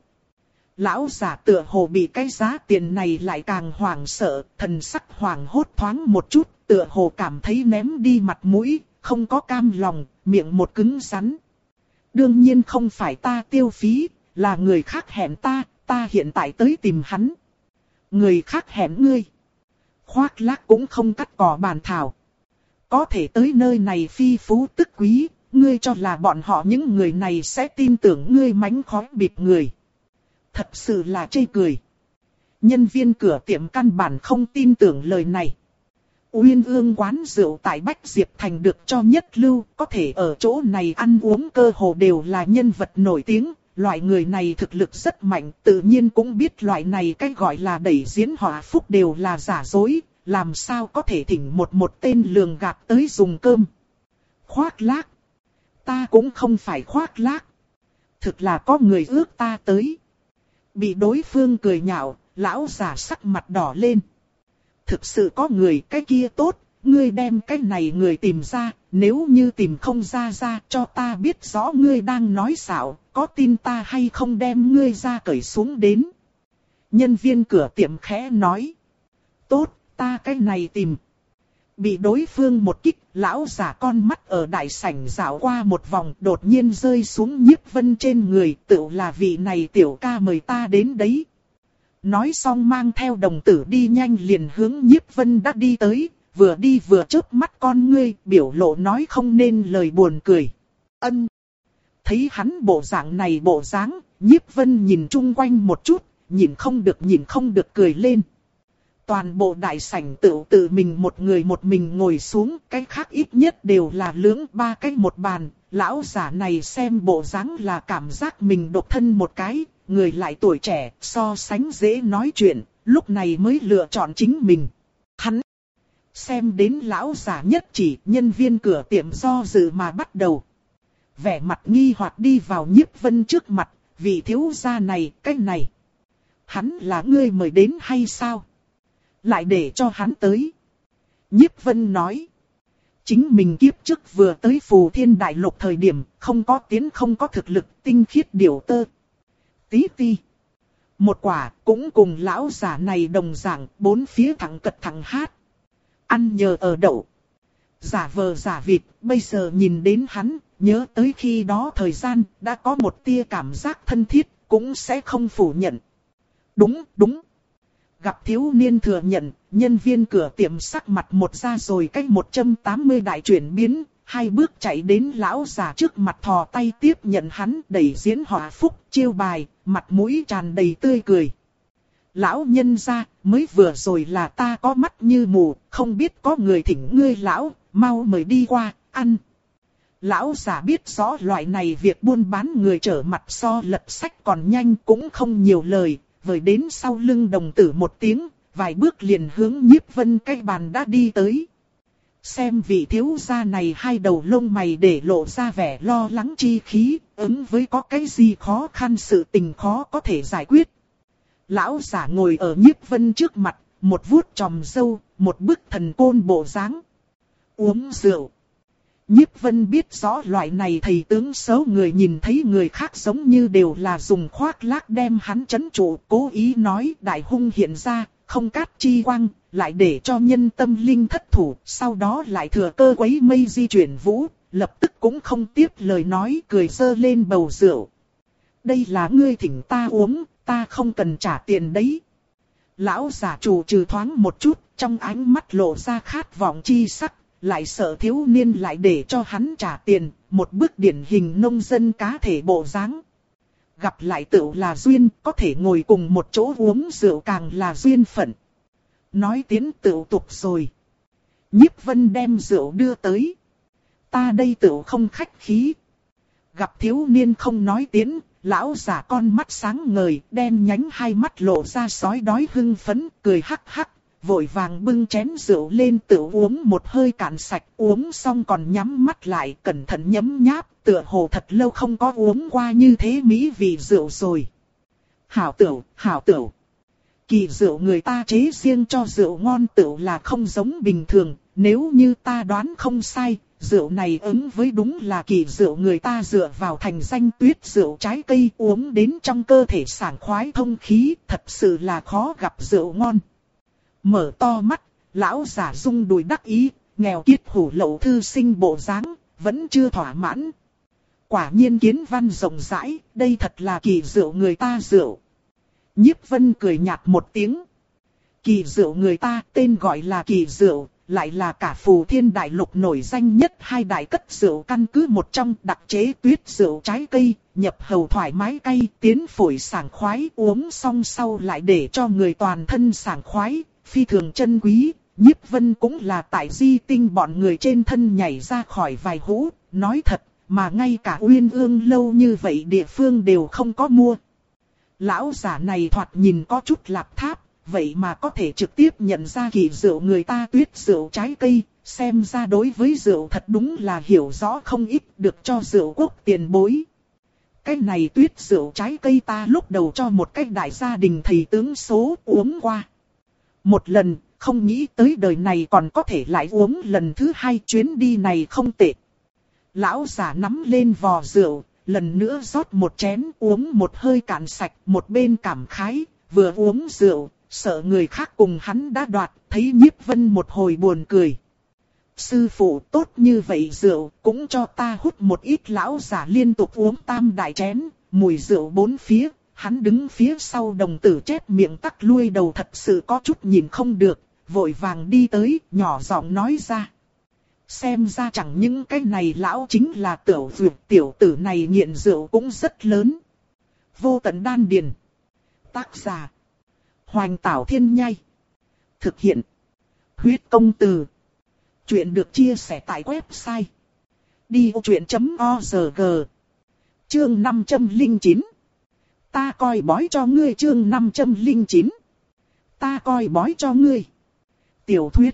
Lão giả tựa hồ bị cái giá tiền này lại càng hoảng sợ, thần sắc hoảng hốt thoáng một chút, tựa hồ cảm thấy ném đi mặt mũi, không có cam lòng, miệng một cứng rắn. Đương nhiên không phải ta tiêu phí, là người khác hẹn ta, ta hiện tại tới tìm hắn. Người khác hẹn ngươi. Khoác lác cũng không cắt cỏ bàn thảo. Có thể tới nơi này phi phú tức quý, ngươi cho là bọn họ những người này sẽ tin tưởng ngươi mánh khóe bịp người. Thật sự là chê cười. Nhân viên cửa tiệm căn bản không tin tưởng lời này. Uyên Ương quán rượu tại Bách Diệp Thành được cho nhất lưu, có thể ở chỗ này ăn uống cơ hồ đều là nhân vật nổi tiếng, loại người này thực lực rất mạnh, tự nhiên cũng biết loại này cái gọi là đẩy diễn họa phúc đều là giả dối, làm sao có thể thỉnh một một tên lường gạt tới dùng cơm. Khoác lác. Ta cũng không phải khoác lác. Thực là có người ước ta tới. Bị đối phương cười nhạo, lão già sắc mặt đỏ lên. Thực sự có người, cái kia tốt, ngươi đem cái này người tìm ra, nếu như tìm không ra ra cho ta biết rõ ngươi đang nói xạo, có tin ta hay không đem ngươi ra cởi xuống đến. Nhân viên cửa tiệm khẽ nói. Tốt, ta cái này tìm. Bị đối phương một kích, lão giả con mắt ở đại sảnh dạo qua một vòng, đột nhiên rơi xuống Nhiếp Vân trên người, tựu là vị này tiểu ca mời ta đến đấy. Nói xong mang theo đồng tử đi nhanh liền hướng Nhiếp Vân đã đi tới, vừa đi vừa chớp mắt con ngươi, biểu lộ nói không nên lời buồn cười. Ân. Thấy hắn bộ dạng này bộ dáng, Nhiếp Vân nhìn chung quanh một chút, nhìn không được nhìn không được cười lên. Toàn bộ đại sảnh tự tự mình một người một mình ngồi xuống, cái khác ít nhất đều là lưỡng ba cái một bàn. Lão giả này xem bộ dáng là cảm giác mình độc thân một cái, người lại tuổi trẻ, so sánh dễ nói chuyện, lúc này mới lựa chọn chính mình. Hắn xem đến lão giả nhất chỉ, nhân viên cửa tiệm do dự mà bắt đầu. Vẻ mặt nghi hoặc đi vào Nhiếp Vân trước mặt, vị thiếu gia này, cái này. Hắn là ngươi mời đến hay sao? Lại để cho hắn tới. Nhiếp Vân nói. Chính mình kiếp trước vừa tới Phù Thiên Đại Lục thời điểm, không có tiến không có thực lực, tinh khiết điều tơ. Tí ti. Một quả cũng cùng lão giả này đồng dạng, bốn phía thẳng cật thẳng hát. Ăn nhờ ở đậu. Giả vờ giả vịt, bây giờ nhìn đến hắn, nhớ tới khi đó thời gian, đã có một tia cảm giác thân thiết, cũng sẽ không phủ nhận. Đúng, đúng. Gặp thiếu niên thừa nhận, nhân viên cửa tiệm sắc mặt một ra rồi cách một trăm tám mươi đại chuyển biến, hai bước chạy đến lão già trước mặt thò tay tiếp nhận hắn đẩy diễn họa phúc chiêu bài, mặt mũi tràn đầy tươi cười. Lão nhân gia, mới vừa rồi là ta có mắt như mù, không biết có người thỉnh ngươi lão, mau mời đi qua, ăn. Lão già biết rõ loại này việc buôn bán người trở mặt so lật sách còn nhanh cũng không nhiều lời. Vời đến sau lưng đồng tử một tiếng, vài bước liền hướng Nhiếp Vân cái bàn đã đi tới. Xem vị thiếu gia này hai đầu lông mày để lộ ra vẻ lo lắng chi khí, ứng với có cái gì khó khăn sự tình khó có thể giải quyết. Lão giả ngồi ở Nhiếp Vân trước mặt, một vuốt tròm râu, một bức thần côn bộ dáng. Uống rượu. Nhiếp Vân biết rõ loại này thầy tướng xấu người nhìn thấy người khác giống như đều là dùng khoác lác đem hắn trấn trụ, cố ý nói đại hung hiện ra, không cát chi quang, lại để cho nhân tâm linh thất thủ, sau đó lại thừa cơ quấy mây di chuyển vũ, lập tức cũng không tiếp lời nói, cười giơ lên bầu rượu. Đây là ngươi thỉnh ta uống, ta không cần trả tiền đấy. Lão giả chủ trừ thoáng một chút, trong ánh mắt lộ ra khát vọng chi sắc. Lại sợ thiếu niên lại để cho hắn trả tiền, một bước điển hình nông dân cá thể bộ dáng. Gặp lại tựu là duyên, có thể ngồi cùng một chỗ uống rượu càng là duyên phận. Nói tiến tựu tục rồi. Nhiếp Vân đem rượu đưa tới. Ta đây tựu không khách khí. Gặp thiếu niên không nói tiến, lão giả con mắt sáng ngời, đen nhánh hai mắt lộ ra sói đói hưng phấn, cười hắc hắc. Vội vàng bưng chén rượu lên tự uống một hơi cạn sạch, uống xong còn nhắm mắt lại cẩn thận nhấm nháp, tựa hồ thật lâu không có uống qua như thế mỹ vị rượu rồi. Hảo tửu, hảo tửu. Kỳ rượu người ta chế riêng cho rượu ngon tửu là không giống bình thường, nếu như ta đoán không sai, rượu này ứng với đúng là kỳ rượu người ta dựa vào thành danh tuyết rượu trái cây uống đến trong cơ thể sảng khoái thông khí, thật sự là khó gặp rượu ngon. Mở to mắt, lão giả rung đùi đắc ý, nghèo kiết hủ lậu thư sinh bộ dáng, vẫn chưa thỏa mãn. Quả nhiên kiến văn rộng rãi, đây thật là kỳ rượu người ta rượu. Nhiếp Vân cười nhạt một tiếng. Kỳ rượu người ta tên gọi là kỳ rượu, lại là cả Phù Thiên Đại Lục nổi danh nhất hai đại cất rượu căn cứ một trong đặc chế tuyết rượu trái cây, nhập hầu thoải mái cay, tiến phổi sảng khoái, uống xong sau lại để cho người toàn thân sảng khoái. Phi thường chân quý, Nhiếp Vân cũng là tại di tinh bọn người trên thân nhảy ra khỏi vài hũ, nói thật, mà ngay cả Uyên Ương lâu như vậy địa phương đều không có mua. Lão giả này thoạt nhìn có chút lạp tháp, vậy mà có thể trực tiếp nhận ra kỳ rượu người ta tuyết rượu trái cây, xem ra đối với rượu thật đúng là hiểu rõ không ít, được cho rượu quốc tiền bối. Cái này tuyết rượu trái cây ta lúc đầu cho một cái đại gia đình thầy tướng số uống qua. Một lần, không nghĩ tới đời này còn có thể lại uống lần thứ hai, chuyến đi này không tệ. Lão giả nắm lên vò rượu, lần nữa rót một chén uống một hơi cạn sạch, một bên cảm khái, vừa uống rượu, sợ người khác cùng hắn đã đoạt, thấy Nhiếp Vân một hồi buồn cười. Sư phụ tốt như vậy rượu, cũng cho ta hút một ít. Lão giả liên tục uống tam đại chén, mùi rượu bốn phía, hắn đứng phía sau đồng tử chép miệng tắc lui đầu thật sự có chút nhìn không được, vội vàng đi tới, nhỏ giọng nói ra. Xem ra chẳng những cái này lão chính là tiểu dược, tiểu tử này nghiện rượu cũng rất lớn. Vô tận đan điền. Tác giả. Hoành Tảo Thiên Nhai. Thực hiện. Huyết Công Từ. Chuyện được chia sẻ tại website. đi ô chuyện chấm org. Chương năm trăm lẻ chín. Ta coi bói cho ngươi. Chương năm trăm lẻ chín. Ta coi bói cho ngươi. Tiểu thuyết.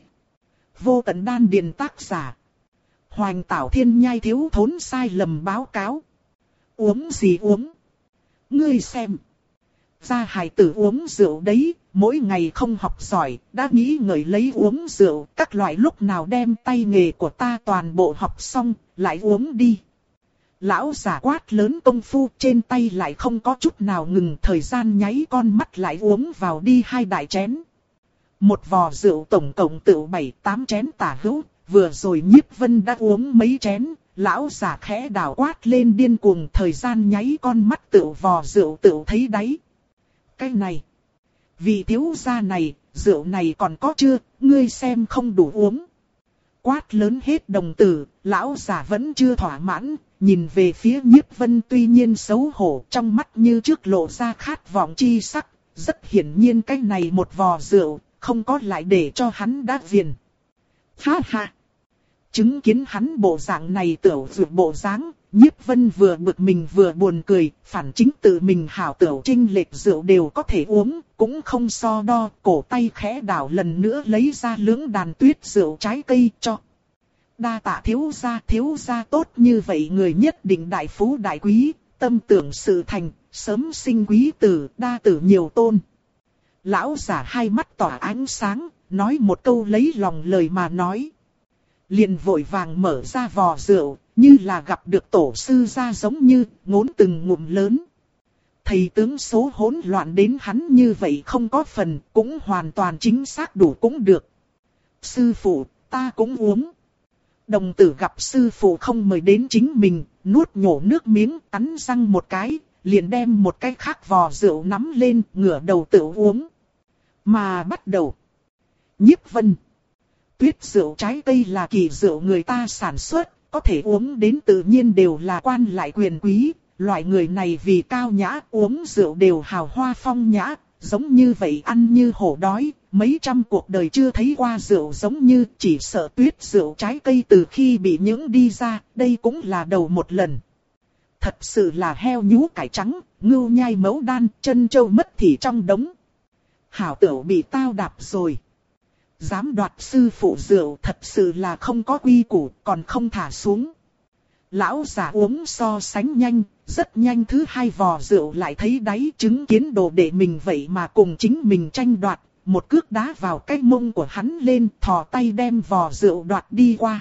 Vô tận đan điền. Tác giả. Hoành Tảo Thiên Nhai. Thiếu thốn sai lầm báo cáo. Uống gì uống? Ngươi xem. Gia hài tử uống rượu đấy, mỗi ngày không học giỏi, đã nghĩ ngợi lấy uống rượu, các loại lúc nào đem tay nghề của ta toàn bộ học xong, lại uống đi. Lão giả quát lớn công phu, trên tay lại không có chút nào ngừng, thời gian nháy con mắt lại uống vào đi hai đại chén. Một vò rượu tổng cộng tự bảy tám chén tả hữu, vừa rồi Nhiếp Vân đã uống mấy chén, lão giả khẽ đảo quát lên điên cuồng, thời gian nháy con mắt tự vò rượu tự thấy đáy. Cái này, vị thiếu gia này, rượu này còn có chưa, ngươi xem không đủ uống. Quát lớn hết đồng tử, lão giả vẫn chưa thỏa mãn, nhìn về phía Nhiếp Vân tuy nhiên xấu hổ, trong mắt như trước lộ ra khát vọng chi sắc, rất hiển nhiên cái này một vò rượu, không có lại để cho hắn đã viền. Ha ha! Chứng kiến hắn bộ dạng này tiểu dược bộ dáng, Nhiếp Vân vừa bực mình vừa buồn cười, phản chính tự mình hảo tiểu trinh lệch rượu đều có thể uống, cũng không so đo, cổ tay khẽ đảo lần nữa lấy ra lưỡng đàn tuyết rượu trái cây cho. Đa tạ thiếu gia, thiếu gia tốt như vậy người nhất định đại phú đại quý, tâm tưởng sự thành, sớm sinh quý tử, đa tử nhiều tôn. Lão giả hai mắt tỏa ánh sáng, nói một câu lấy lòng lời mà nói. Liền vội vàng mở ra vò rượu, như là gặp được tổ sư gia giống như, ngốn từng ngụm lớn. Thầy tướng số hỗn loạn đến hắn như vậy không có phần, cũng hoàn toàn chính xác đủ cũng được. Sư phụ, ta cũng uống. Đồng tử gặp sư phụ không mời đến chính mình, nuốt nhổ nước miếng, cắn răng một cái, liền đem một cái khác vò rượu nắm lên, ngửa đầu tự uống. Mà bắt đầu. Nhiếp Vân. Tuyết rượu trái cây là kỳ rượu người ta sản xuất, có thể uống đến tự nhiên đều là quan lại quyền quý, loại người này vì cao nhã uống rượu đều hào hoa phong nhã, giống như vậy ăn như hổ đói, mấy trăm cuộc đời chưa thấy qua rượu giống như, chỉ sợ tuyết rượu trái cây từ khi bị những đi ra, đây cũng là đầu một lần. Thật sự là heo nhú cải trắng, ngưu nhai mấu đan, chân trâu mất thì trong đống. Hảo tửu bị tao đạp rồi. Dám đoạt sư phụ rượu thật sự là không có quy củ, còn không thả xuống. Lão giả uống so sánh nhanh, rất nhanh thứ hai vò rượu lại thấy đáy, chứng kiến đồ đệ mình vậy mà cùng chính mình tranh đoạt, một cước đá vào cái mông của hắn lên, thò tay đem vò rượu đoạt đi qua.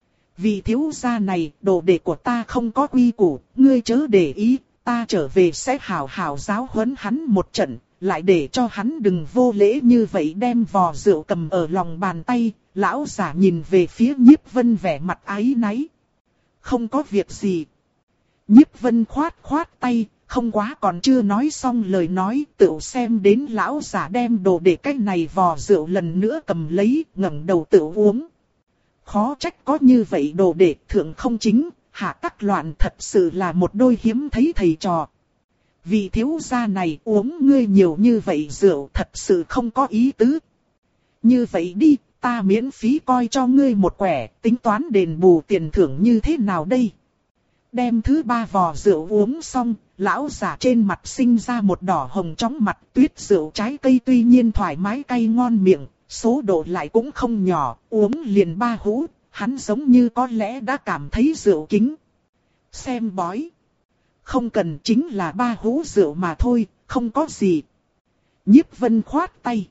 Vị thiếu gia này, đồ đệ của ta không có quy củ, ngươi chớ để ý, ta trở về sẽ hảo hảo giáo huấn hắn một trận. Lại để cho hắn đừng vô lễ như vậy, đem vò rượu cầm ở lòng bàn tay, lão giả nhìn về phía Nhiếp Vân vẻ mặt áy náy. Không có việc gì. Nhiếp Vân khoát khoát tay, không quá còn chưa nói xong lời nói, tự xem đến lão giả đem đồ để cái này vò rượu lần nữa cầm lấy, ngẩng đầu tự uống. Khó trách có như vậy đồ để thượng không chính, hạ tắc loạn, thật sự là một đôi hiếm thấy thầy trò. Vị thiếu gia này uống ngươi nhiều như vậy rượu thật sự không có ý tứ. Như vậy đi, ta miễn phí coi cho ngươi một quẻ, tính toán đền bù tiền thưởng như thế nào đây? Đem thứ ba vò rượu uống xong, lão giả trên mặt sinh ra một đỏ hồng chóng mặt. Tuyết rượu trái cây tuy nhiên thoải mái cay ngon miệng, số độ lại cũng không nhỏ, uống liền ba hũ, hắn giống như có lẽ đã cảm thấy rượu kính. Xem bói. Không cần, chính là ba hũ rượu mà thôi, không có gì. Nhiếp Vân khoát tay.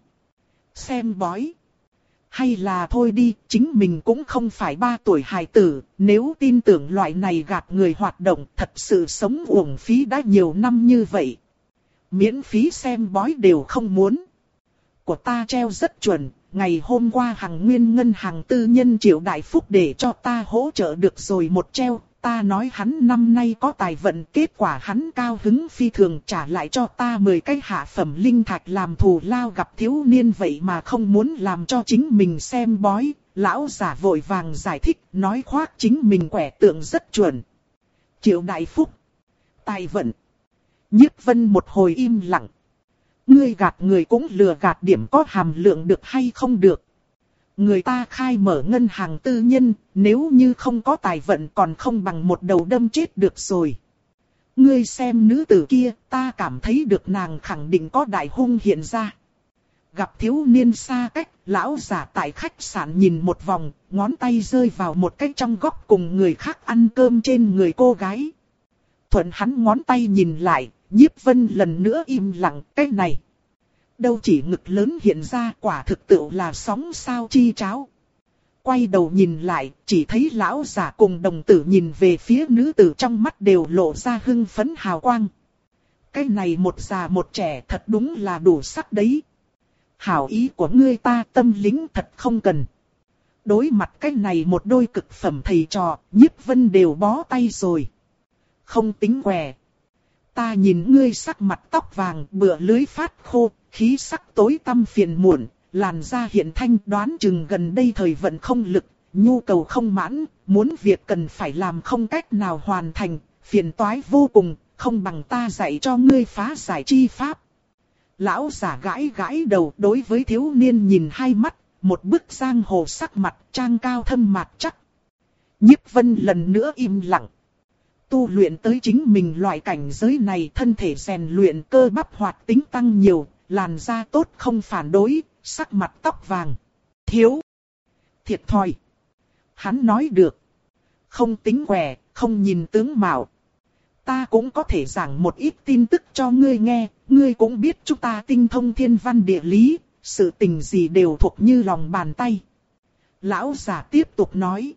Xem bói. Hay là thôi đi, chính mình cũng không phải ba tuổi hài tử, nếu tin tưởng loại này gạt người hoạt động, thật sự sống uổng phí đã nhiều năm như vậy. Miễn phí xem bói đều không muốn. Của ta treo rất chuẩn, ngày hôm qua hàng nguyên ngân hàng tư nhân Triệu Đại Phúc để cho ta hỗ trợ được rồi một treo. Ta nói hắn năm nay có tài vận, kết quả hắn cao hứng phi thường trả lại cho ta mười cái hạ phẩm linh thạch làm thù lao. Gặp thiếu niên vậy mà không muốn làm cho chính mình xem bói, lão giả vội vàng giải thích, nói khoác chính mình quẻ tượng rất chuẩn. Triệu Đại Phúc, tài vận. Nhiếp Vân một hồi im lặng. Ngươi gạt người cũng lừa gạt điểm có hàm lượng được hay không được. Người ta khai mở ngân hàng tư nhân, nếu như không có tài vận còn không bằng một đầu đâm chết được rồi. Ngươi xem nữ tử kia, ta cảm thấy được nàng khẳng định có đại hung hiện ra. Gặp thiếu niên xa cách, lão giả tại khách sạn nhìn một vòng, ngón tay rơi vào một cái trong góc cùng người khác ăn cơm trên người cô gái. Thuận hắn ngón tay nhìn lại, Nhiếp Vân lần nữa im lặng, cái này. Đâu chỉ ngực lớn hiện ra, quả thực tự là sóng sao chi cháo. Quay đầu nhìn lại, chỉ thấy lão giả cùng đồng tử nhìn về phía nữ tử, trong mắt đều lộ ra hưng phấn hào quang. Cái này một già một trẻ thật đúng là đủ sắc đấy. Hảo ý của ngươi ta tâm lính thật không cần. Đối mặt cái này một đôi cực phẩm thầy trò, Nhiếp Vân đều bó tay rồi. Không tính què. Ta nhìn ngươi sắc mặt tóc vàng, bựa lưới phát khô, khí sắc tối tăm phiền muộn, làn da hiện thanh, đoán chừng gần đây thời vận không lực, nhu cầu không mãn, muốn việc cần phải làm không cách nào hoàn thành, phiền toái vô cùng, không bằng ta dạy cho ngươi phá giải chi pháp. Lão giả gãi gãi đầu, đối với thiếu niên nhìn hai mắt, một bức giang hồ sắc mặt, trang cao thâm mạc chắc. Nhiếp Vân lần nữa im lặng. Tu luyện tới chính mình loại cảnh giới này, thân thể rèn luyện, cơ bắp hoạt tính tăng nhiều, làn da tốt không phản đối, sắc mặt tóc vàng. Thiếu. Thiệt thòi. Hắn nói được. Không tính què, không nhìn tướng mạo. Ta cũng có thể giảng một ít tin tức cho ngươi nghe, ngươi cũng biết chúng ta tinh thông thiên văn địa lý, sự tình gì đều thuộc như lòng bàn tay. Lão già tiếp tục nói.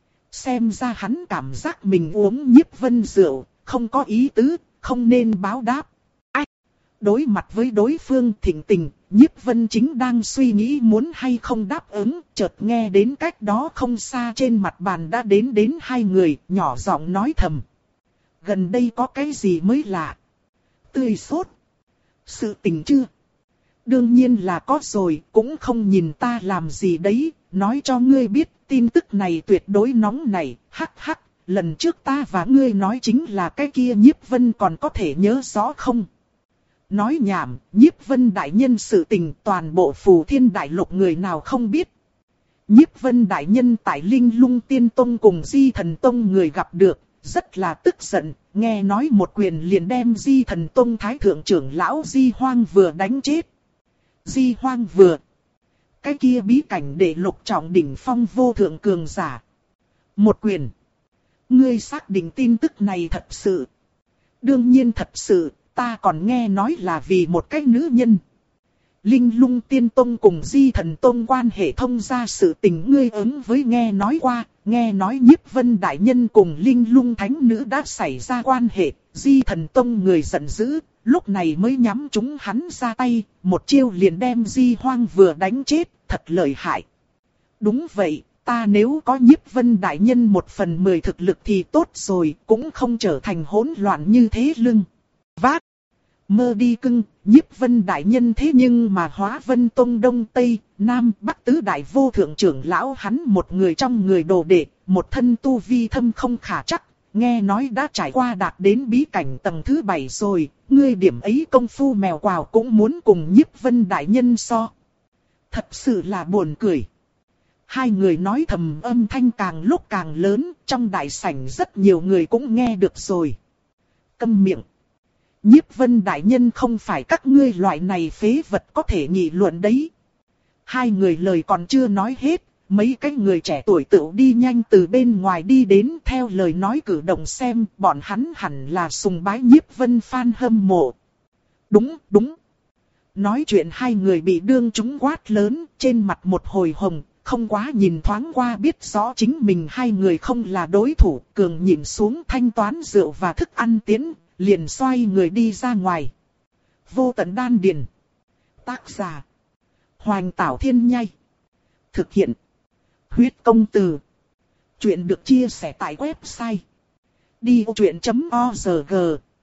Xem ra hắn cảm giác mình uống Nhiếp Vân rượu, không có ý tứ, không nên báo đáp. Ách! Đối mặt với đối phương thỉnh tình, Nhiếp Vân chính đang suy nghĩ muốn hay không đáp ứng, chợt nghe đến cách đó không xa trên mặt bàn đã đến đến hai người, nhỏ giọng nói thầm. Gần đây có cái gì mới lạ? Tươi sốt. Sự tình chưa? Đương nhiên là có rồi, cũng không nhìn ta làm gì đấy, nói cho ngươi biết tin tức này tuyệt đối nóng này, hắc hắc, lần trước ta và ngươi nói chính là cái kia Nhiếp Vân còn có thể nhớ rõ không? Nói nhảm, Nhiếp Vân đại nhân sự tình toàn bộ Phù Thiên Đại Lục người nào không biết. Nhiếp Vân đại nhân tại Linh Lung Tiên Tông cùng Di Thần Tông người gặp được, rất là tức giận, nghe nói một quyền liền đem Di Thần Tông Thái Thượng trưởng lão Di Hoang vừa đánh chết. Di Hoang vừa. Cái kia bí cảnh để lục trọng đỉnh phong vô thượng cường giả. Một quyền. Ngươi xác định tin tức này thật sự. Đương nhiên thật sự, ta còn nghe nói là vì một cái nữ nhân. Linh Lung Tiên Tông cùng Di Thần Tông quan hệ thông ra sự tình ngươi ứng với nghe nói qua, nghe nói Nhiếp Vân đại nhân cùng Linh Lung thánh nữ đã xảy ra quan hệ, Di Thần Tông người giận dữ, lúc này mới nhắm chúng hắn ra tay, một chiêu liền đem Di Hoang vừa đánh chết, thật lợi hại. Đúng vậy, ta nếu có Nhiếp Vân đại nhân một phần mười thực lực thì tốt rồi, cũng không trở thành hỗn loạn như thế lưng. Vác. Mơ đi cưng, Nhiếp Vân đại nhân thế nhưng mà Hóa Vân Tông Đông Tây, Nam Bắc tứ đại vô thượng trưởng lão hắn một người trong người đồ đệ, một thân tu vi thâm không khả chắc, nghe nói đã trải qua đạt đến bí cảnh tầng thứ bảy rồi, ngươi điểm ấy công phu mèo quào cũng muốn cùng Nhiếp Vân đại nhân so. Thật sự là buồn cười. Hai người nói thầm âm thanh càng lúc càng lớn, trong đại sảnh rất nhiều người cũng nghe được rồi. Câm miệng. Nhiếp Vân đại nhân không phải các ngươi loại này phế vật có thể nghị luận đấy. Hai người lời còn chưa nói hết, mấy cái người trẻ tuổi tựu đi nhanh từ bên ngoài đi đến, theo lời nói cử động xem bọn hắn hẳn là sùng bái Nhiếp Vân fan hâm mộ. Đúng, đúng. Nói chuyện hai người bị đương chúng quát lớn, trên mặt một hồi hồng, không quá nhìn thoáng qua biết rõ chính mình hai người không là đối thủ, cường nhìn xuống thanh toán rượu và thức ăn tiến, liền xoay người đi ra ngoài. Vô tận đan điền. Tác giả. Hoành Tảo Thiên Nhai. Thực hiện. Huyết công từ. Chuyện được chia sẻ tại website. đi ô chuyện chấm org.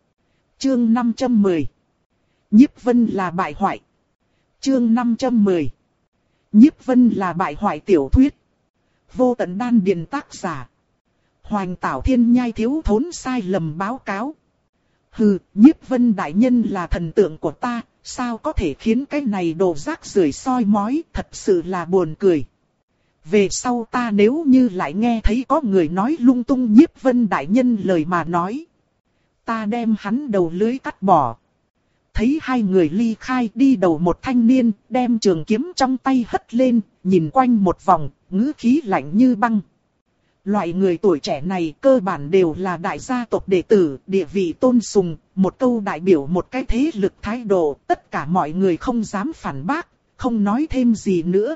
Chương năm trăm mười. Nhiếp Vân là bại hoại. Chương năm trăm mười. Nhiếp Vân là bại hoại tiểu thuyết. Vô tận đan điền tác giả. Hoành Tảo Thiên Nhai thiếu thốn sai lầm báo cáo. Hừ, Nhiếp Vân đại nhân là thần tượng của ta, sao có thể khiến cái này đồ rác rưởi soi mói, thật sự là buồn cười. Về sau ta nếu như lại nghe thấy có người nói lung tung Nhiếp Vân đại nhân lời mà nói, ta đem hắn đầu lưới cắt bỏ. Thấy hai người ly khai, đi đầu một thanh niên, đem trường kiếm trong tay hất lên, nhìn quanh một vòng, ngữ khí lạnh như băng. Loại người tuổi trẻ này cơ bản đều là đại gia tộc đệ tử, địa vị tôn sùng, một câu đại biểu một cái thế lực thái độ, tất cả mọi người không dám phản bác, không nói thêm gì nữa.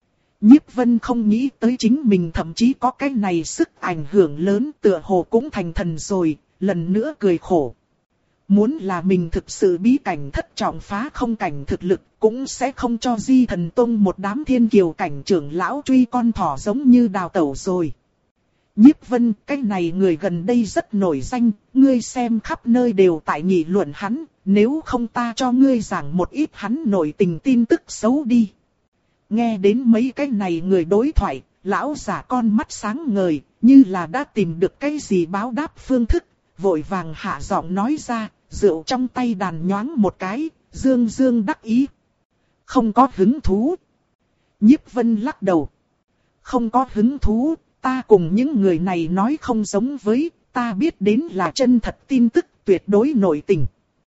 Nhiếp Vân không nghĩ tới chính mình thậm chí có cái này sức ảnh hưởng lớn, tựa hồ cũng thành thần rồi, lần nữa cười khổ. Muốn là mình thực sự bí cảnh thất trọng phá không cảnh thực lực, cũng sẽ không cho Di Thần Tông một đám thiên kiều cảnh trưởng lão truy con thỏ giống như đào tẩu rồi. Nhiếp Vân, cái này người gần đây rất nổi danh, ngươi xem khắp nơi đều tại nghị luận hắn, nếu không ta cho ngươi giảng một ít hắn nổi tình tin tức xấu đi. Nghe đến mấy cái này người đối thoại, lão giả con mắt sáng ngời, như là đã tìm được cái gì báo đáp phương thức, vội vàng hạ giọng nói ra, rượu trong tay đàn nhoáng một cái, dương dương đắc ý. Không có hứng thú. Nhiếp Vân lắc đầu. Không có hứng thú, ta cùng những người này nói không giống với, ta biết đến là chân thật tin tức, tuyệt đối nội tình.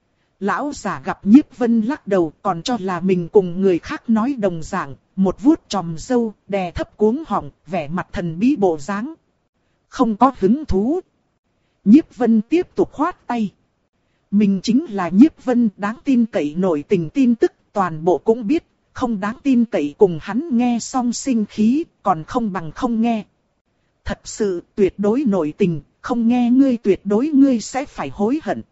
Lão giả gặp Nhiếp Vân lắc đầu, còn cho là mình cùng người khác nói đồng dạng, một vuốt tròm râu, đè thấp cuống họng, vẻ mặt thần bí bộ dáng. Không có hứng thú. Nhiếp Vân tiếp tục khoát tay. Mình chính là Nhiếp Vân, đáng tin cậy nội tình tin tức, toàn bộ cũng biết, không đáng tin cậy cùng hắn nghe xong sinh khí, còn không bằng không nghe. Thật sự, tuyệt đối nội tình, không nghe ngươi tuyệt đối ngươi sẽ phải hối hận.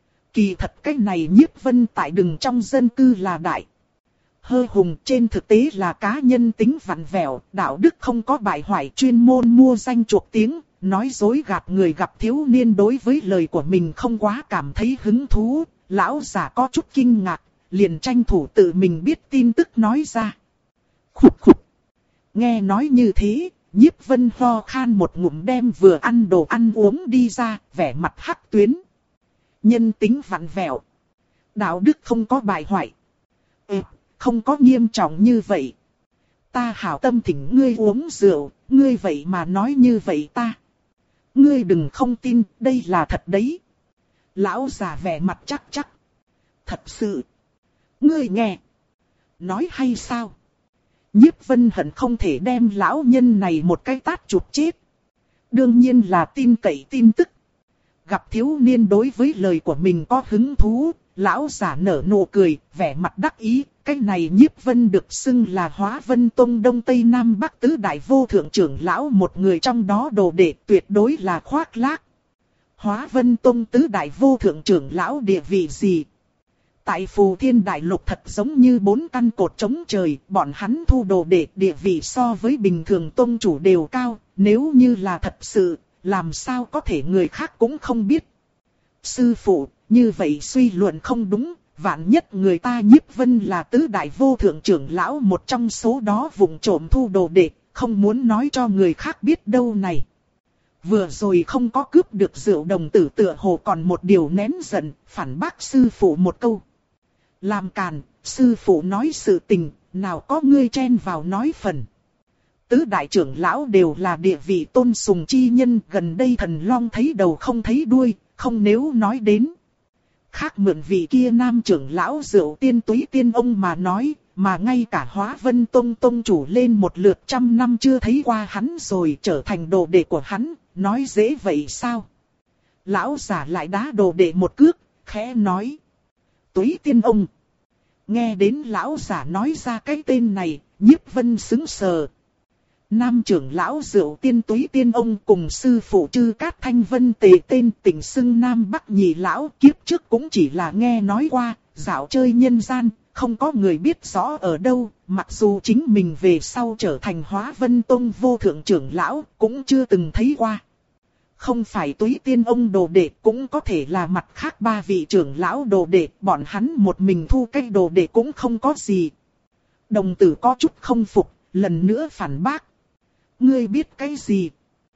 Kỳ thật cái này Nhiếp Vân tại đừng trong dân cư là đại hơ hùng, trên thực tế là cá nhân tính vặn vẹo, đạo đức không có bại hoại, chuyên môn mua danh chuộc tiếng, nói dối gạt người. Gặp thiếu niên đối với lời của mình không quá cảm thấy hứng thú, lão giả có chút kinh ngạc, liền tranh thủ tự mình biết tin tức nói ra. Khục khục. Nghe nói như thế, Nhiếp Vân ho khan một ngụm đem vừa ăn đồ ăn uống đi ra, vẻ mặt hắc tuyến. Nhân tính vặn vẹo, đạo đức không có bại hoại. Ừ, không có nghiêm trọng như vậy. Ta hảo tâm thỉnh ngươi uống rượu, ngươi vậy mà nói như vậy ta. Ngươi đừng không tin, đây là thật đấy. Lão già vẻ mặt chắc chắc. Thật sự. Ngươi nghe. Nói hay sao? Nhiếp Vân hận không thể đem lão nhân này một cái tát chụp chết. Đương nhiên là tin cậy tin tức. Gặp thiếu niên đối với lời của mình có hứng thú, lão giả nở nụ cười, vẻ mặt đắc ý. Cái này Nhiếp Vân được xưng là Hóa Vân Tông Đông Tây Nam Bắc tứ đại vô thượng trưởng lão, một người trong đó đồ đệ tuyệt đối là khoác lác. Hóa Vân Tông tứ đại vô thượng trưởng lão địa vị gì? Tại Phù Thiên Đại Lục thật giống như bốn căn cột chống trời, bọn hắn thu đồ đệ địa vị so với bình thường tông chủ đều cao, nếu như là thật sự, làm sao có thể người khác cũng không biết. Sư phụ, như vậy suy luận không đúng. Vạn nhất người ta Nhiếp Vân là tứ đại vô thượng trưởng lão một trong số đó vụng trộm thu đồ đệ, không muốn nói cho người khác biết đâu này. Vừa rồi không có cướp được rượu đồng tử tựa hồ còn một điều nén giận, phản bác sư phụ một câu. Làm càn, sư phụ nói sự tình, nào có ngươi chen vào nói phần. tứ đại trưởng lão đều là địa vị tôn sùng chi nhân, gần đây thần long thấy đầu không thấy đuôi, không nếu nói đến. Khác mượn vị kia nam trưởng lão Rượu Tiên Túy Tiên ông mà nói, mà ngay cả Hóa Vân Tông tông chủ lên một lượt trăm năm chưa thấy qua hắn rồi trở thành đồ đệ của hắn, nói dễ vậy sao? Lão giả lại đá đồ đệ một cước, khẽ nói. Túy Tiên ông. Nghe đến lão giả nói ra cái tên này, Nhiếp Vân sững sờ. Nam trưởng lão Rượu Tiên Túy Tiên ông cùng sư phụ Trư Cát Thanh Vân tề tên tỉnh xưng Nam Bắc nhị lão, kiếp trước cũng chỉ là nghe nói qua, dạo chơi nhân gian, không có người biết rõ ở đâu, mặc dù chính mình về sau trở thành Hóa Vân Tông vô thượng trưởng lão, cũng chưa từng thấy qua. Không phải Túy Tiên ông đồ đệ, cũng có thể là mặt khác ba vị trưởng lão đồ đệ, bọn hắn một mình thu cái đồ đệ cũng không có gì. Đồng tử có chút không phục, lần nữa phản bác. Ngươi biết cái gì?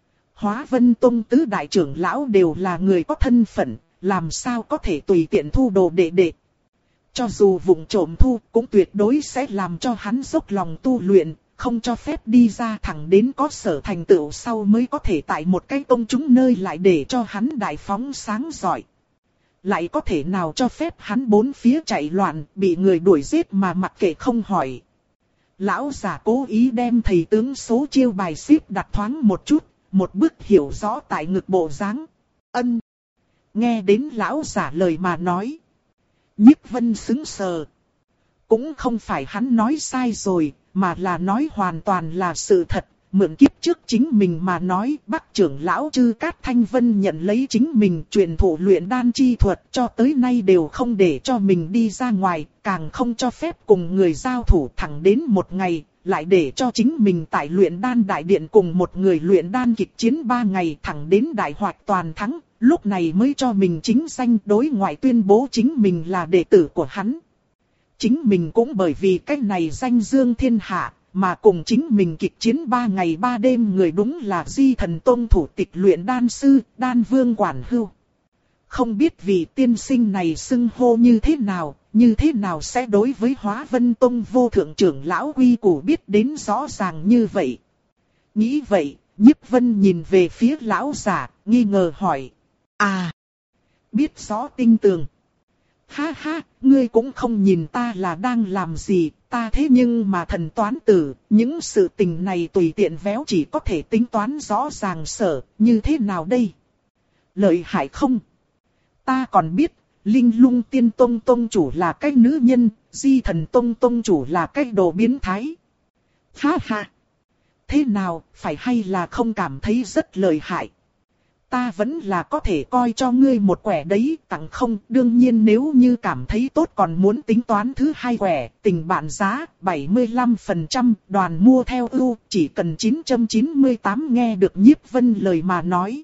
Hóa Vân Tông tứ đại trưởng lão đều là người có thân phận, làm sao có thể tùy tiện thu đồ đệ đệ. Cho dù vụng trộm thu, cũng tuyệt đối sẽ làm cho hắn dốc lòng tu luyện, không cho phép đi ra thẳng đến có sở thành tựu sau mới có thể tại một cái tông chúng nơi lại để cho hắn đại phóng sáng giỏi. Lại có thể nào cho phép hắn bốn phía chạy loạn, bị người đuổi giết mà mặc kệ không hỏi. Lão giả cố ý đem thầy tướng số chiêu bài xếp đặt thoáng một chút, một bước hiểu rõ tại ngực bộ dáng. Ân. Nghe đến lão giả lời mà nói. Nhiếp Vân sững sờ. Cũng không phải hắn nói sai rồi, mà là nói hoàn toàn là sự thật. Mượn kiếp trước chính mình mà nói, Bắc trưởng lão Trư Cát Thanh Vân nhận lấy chính mình truyền thụ luyện đan chi thuật, cho tới nay đều không để cho mình đi ra ngoài, càng không cho phép cùng người giao thủ, thẳng đến một ngày, lại để cho chính mình tại luyện đan đại điện cùng một người luyện đan kịch chiến ba ngày, thẳng đến đại hoạch toàn thắng, lúc này mới cho mình chính danh đối ngoại tuyên bố chính mình là đệ tử của hắn. Chính mình cũng bởi vì cách này danh dương thiên hạ, mà cùng chính mình kịch chiến ba ngày ba đêm người đúng là Di Thần Tông thủ tịch luyện đan sư, Đan Vương Quản Hưu. Không biết vị tiên sinh này xưng hô như thế nào, như thế nào sẽ đối với Hóa Vân Tông vô thượng trưởng lão quy củ biết đến rõ ràng như vậy. Nghĩ vậy, Nhiếp Vân nhìn về phía lão giả, nghi ngờ hỏi. À, biết rõ tinh tường. Ha ha, ngươi cũng không nhìn ta là đang làm gì, ta thế nhưng mà thần toán tử, những sự tình này tùy tiện véo chỉ có thể tính toán rõ ràng sở, như thế nào đây? Lợi hại không? Ta còn biết, Linh Lung Tiên Tông Tông chủ là cái nữ nhân, Di Thần Tông Tông chủ là cái đồ biến thái. Ha ha! Thế nào, phải hay là không cảm thấy rất lợi hại? Ta vẫn là có thể coi cho ngươi một quẻ đấy, tặng không, đương nhiên nếu như cảm thấy tốt còn muốn tính toán thứ hai quẻ, tình bạn giá, bảy mươi lăm phần trăm, đoàn mua theo ưu, chỉ cần chín trăm chín mươi tám nghe được Nhiếp Vân lời mà nói.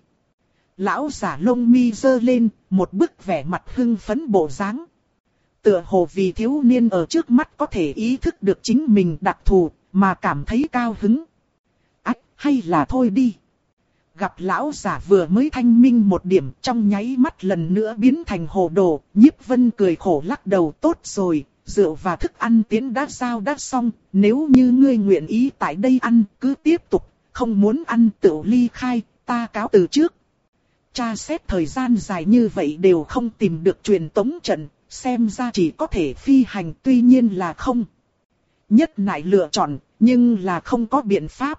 Lão giả lông mi giơ lên, một bức vẻ mặt hưng phấn bộ dáng. Tựa hồ vì thiếu niên ở trước mắt có thể ý thức được chính mình đặc thù, mà cảm thấy cao hứng. Ách, hay là thôi đi. Gặp lão giả vừa mới thanh minh một điểm, trong nháy mắt lần nữa biến thành hồ đồ, Nhiếp Vân cười khổ lắc đầu. Tốt rồi, rượu và thức ăn tiến đã giao đã xong, nếu như ngươi nguyện ý tại đây ăn, cứ tiếp tục, không muốn ăn tự ly khai, ta cáo từ trước. Tra xét thời gian dài như vậy đều không tìm được truyền tống trận, xem ra chỉ có thể phi hành, tuy nhiên là không. Nhất nại lựa chọn, nhưng là không có biện pháp.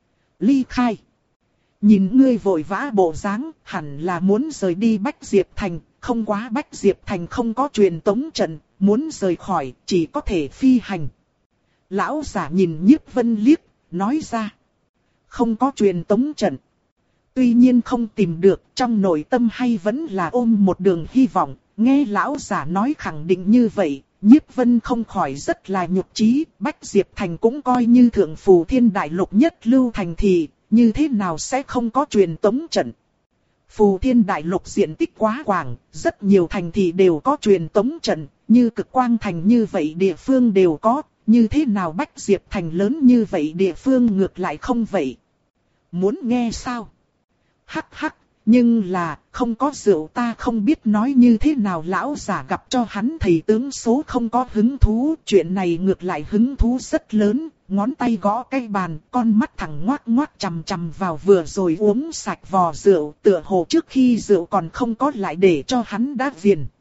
Ly khai. Nhìn ngươi vội vã bộ dáng, hẳn là muốn rời đi Bách Diệp Thành, không quá Bách Diệp Thành không có truyền tống trận, muốn rời khỏi, chỉ có thể phi hành. Lão giả nhìn Nhiếp Vân liếc, nói ra. Không có truyền tống trận. Tuy nhiên không tìm được, trong nội tâm hay vẫn là ôm một đường hy vọng, nghe lão giả nói khẳng định như vậy, Nhiếp Vân không khỏi rất là nhục chí, Bách Diệp Thành cũng coi như thượng phù thiên đại lục nhất lưu thành thị, như thế nào sẽ không có truyền tống trận. Phù thiên đại lục diện tích quá quảng, rất nhiều thành thị đều có truyền tống trận, như Cực Quang Thành như vậy địa phương đều có, như thế nào Bách Diệp Thành lớn như vậy địa phương ngược lại không vậy. Muốn nghe sao? Hắc hắc, Nhưng là, không có rượu ta không biết nói như thế nào. Lão giả gặp cho hắn thầy tướng số không có hứng thú, chuyện này ngược lại hứng thú rất lớn, ngón tay gõ cái bàn, con mắt thẳng ngoác ngoác chằm chằm vào vừa rồi uống sạch vò rượu, tựa hồ trước khi rượu còn không có lại để cho hắn đã viền.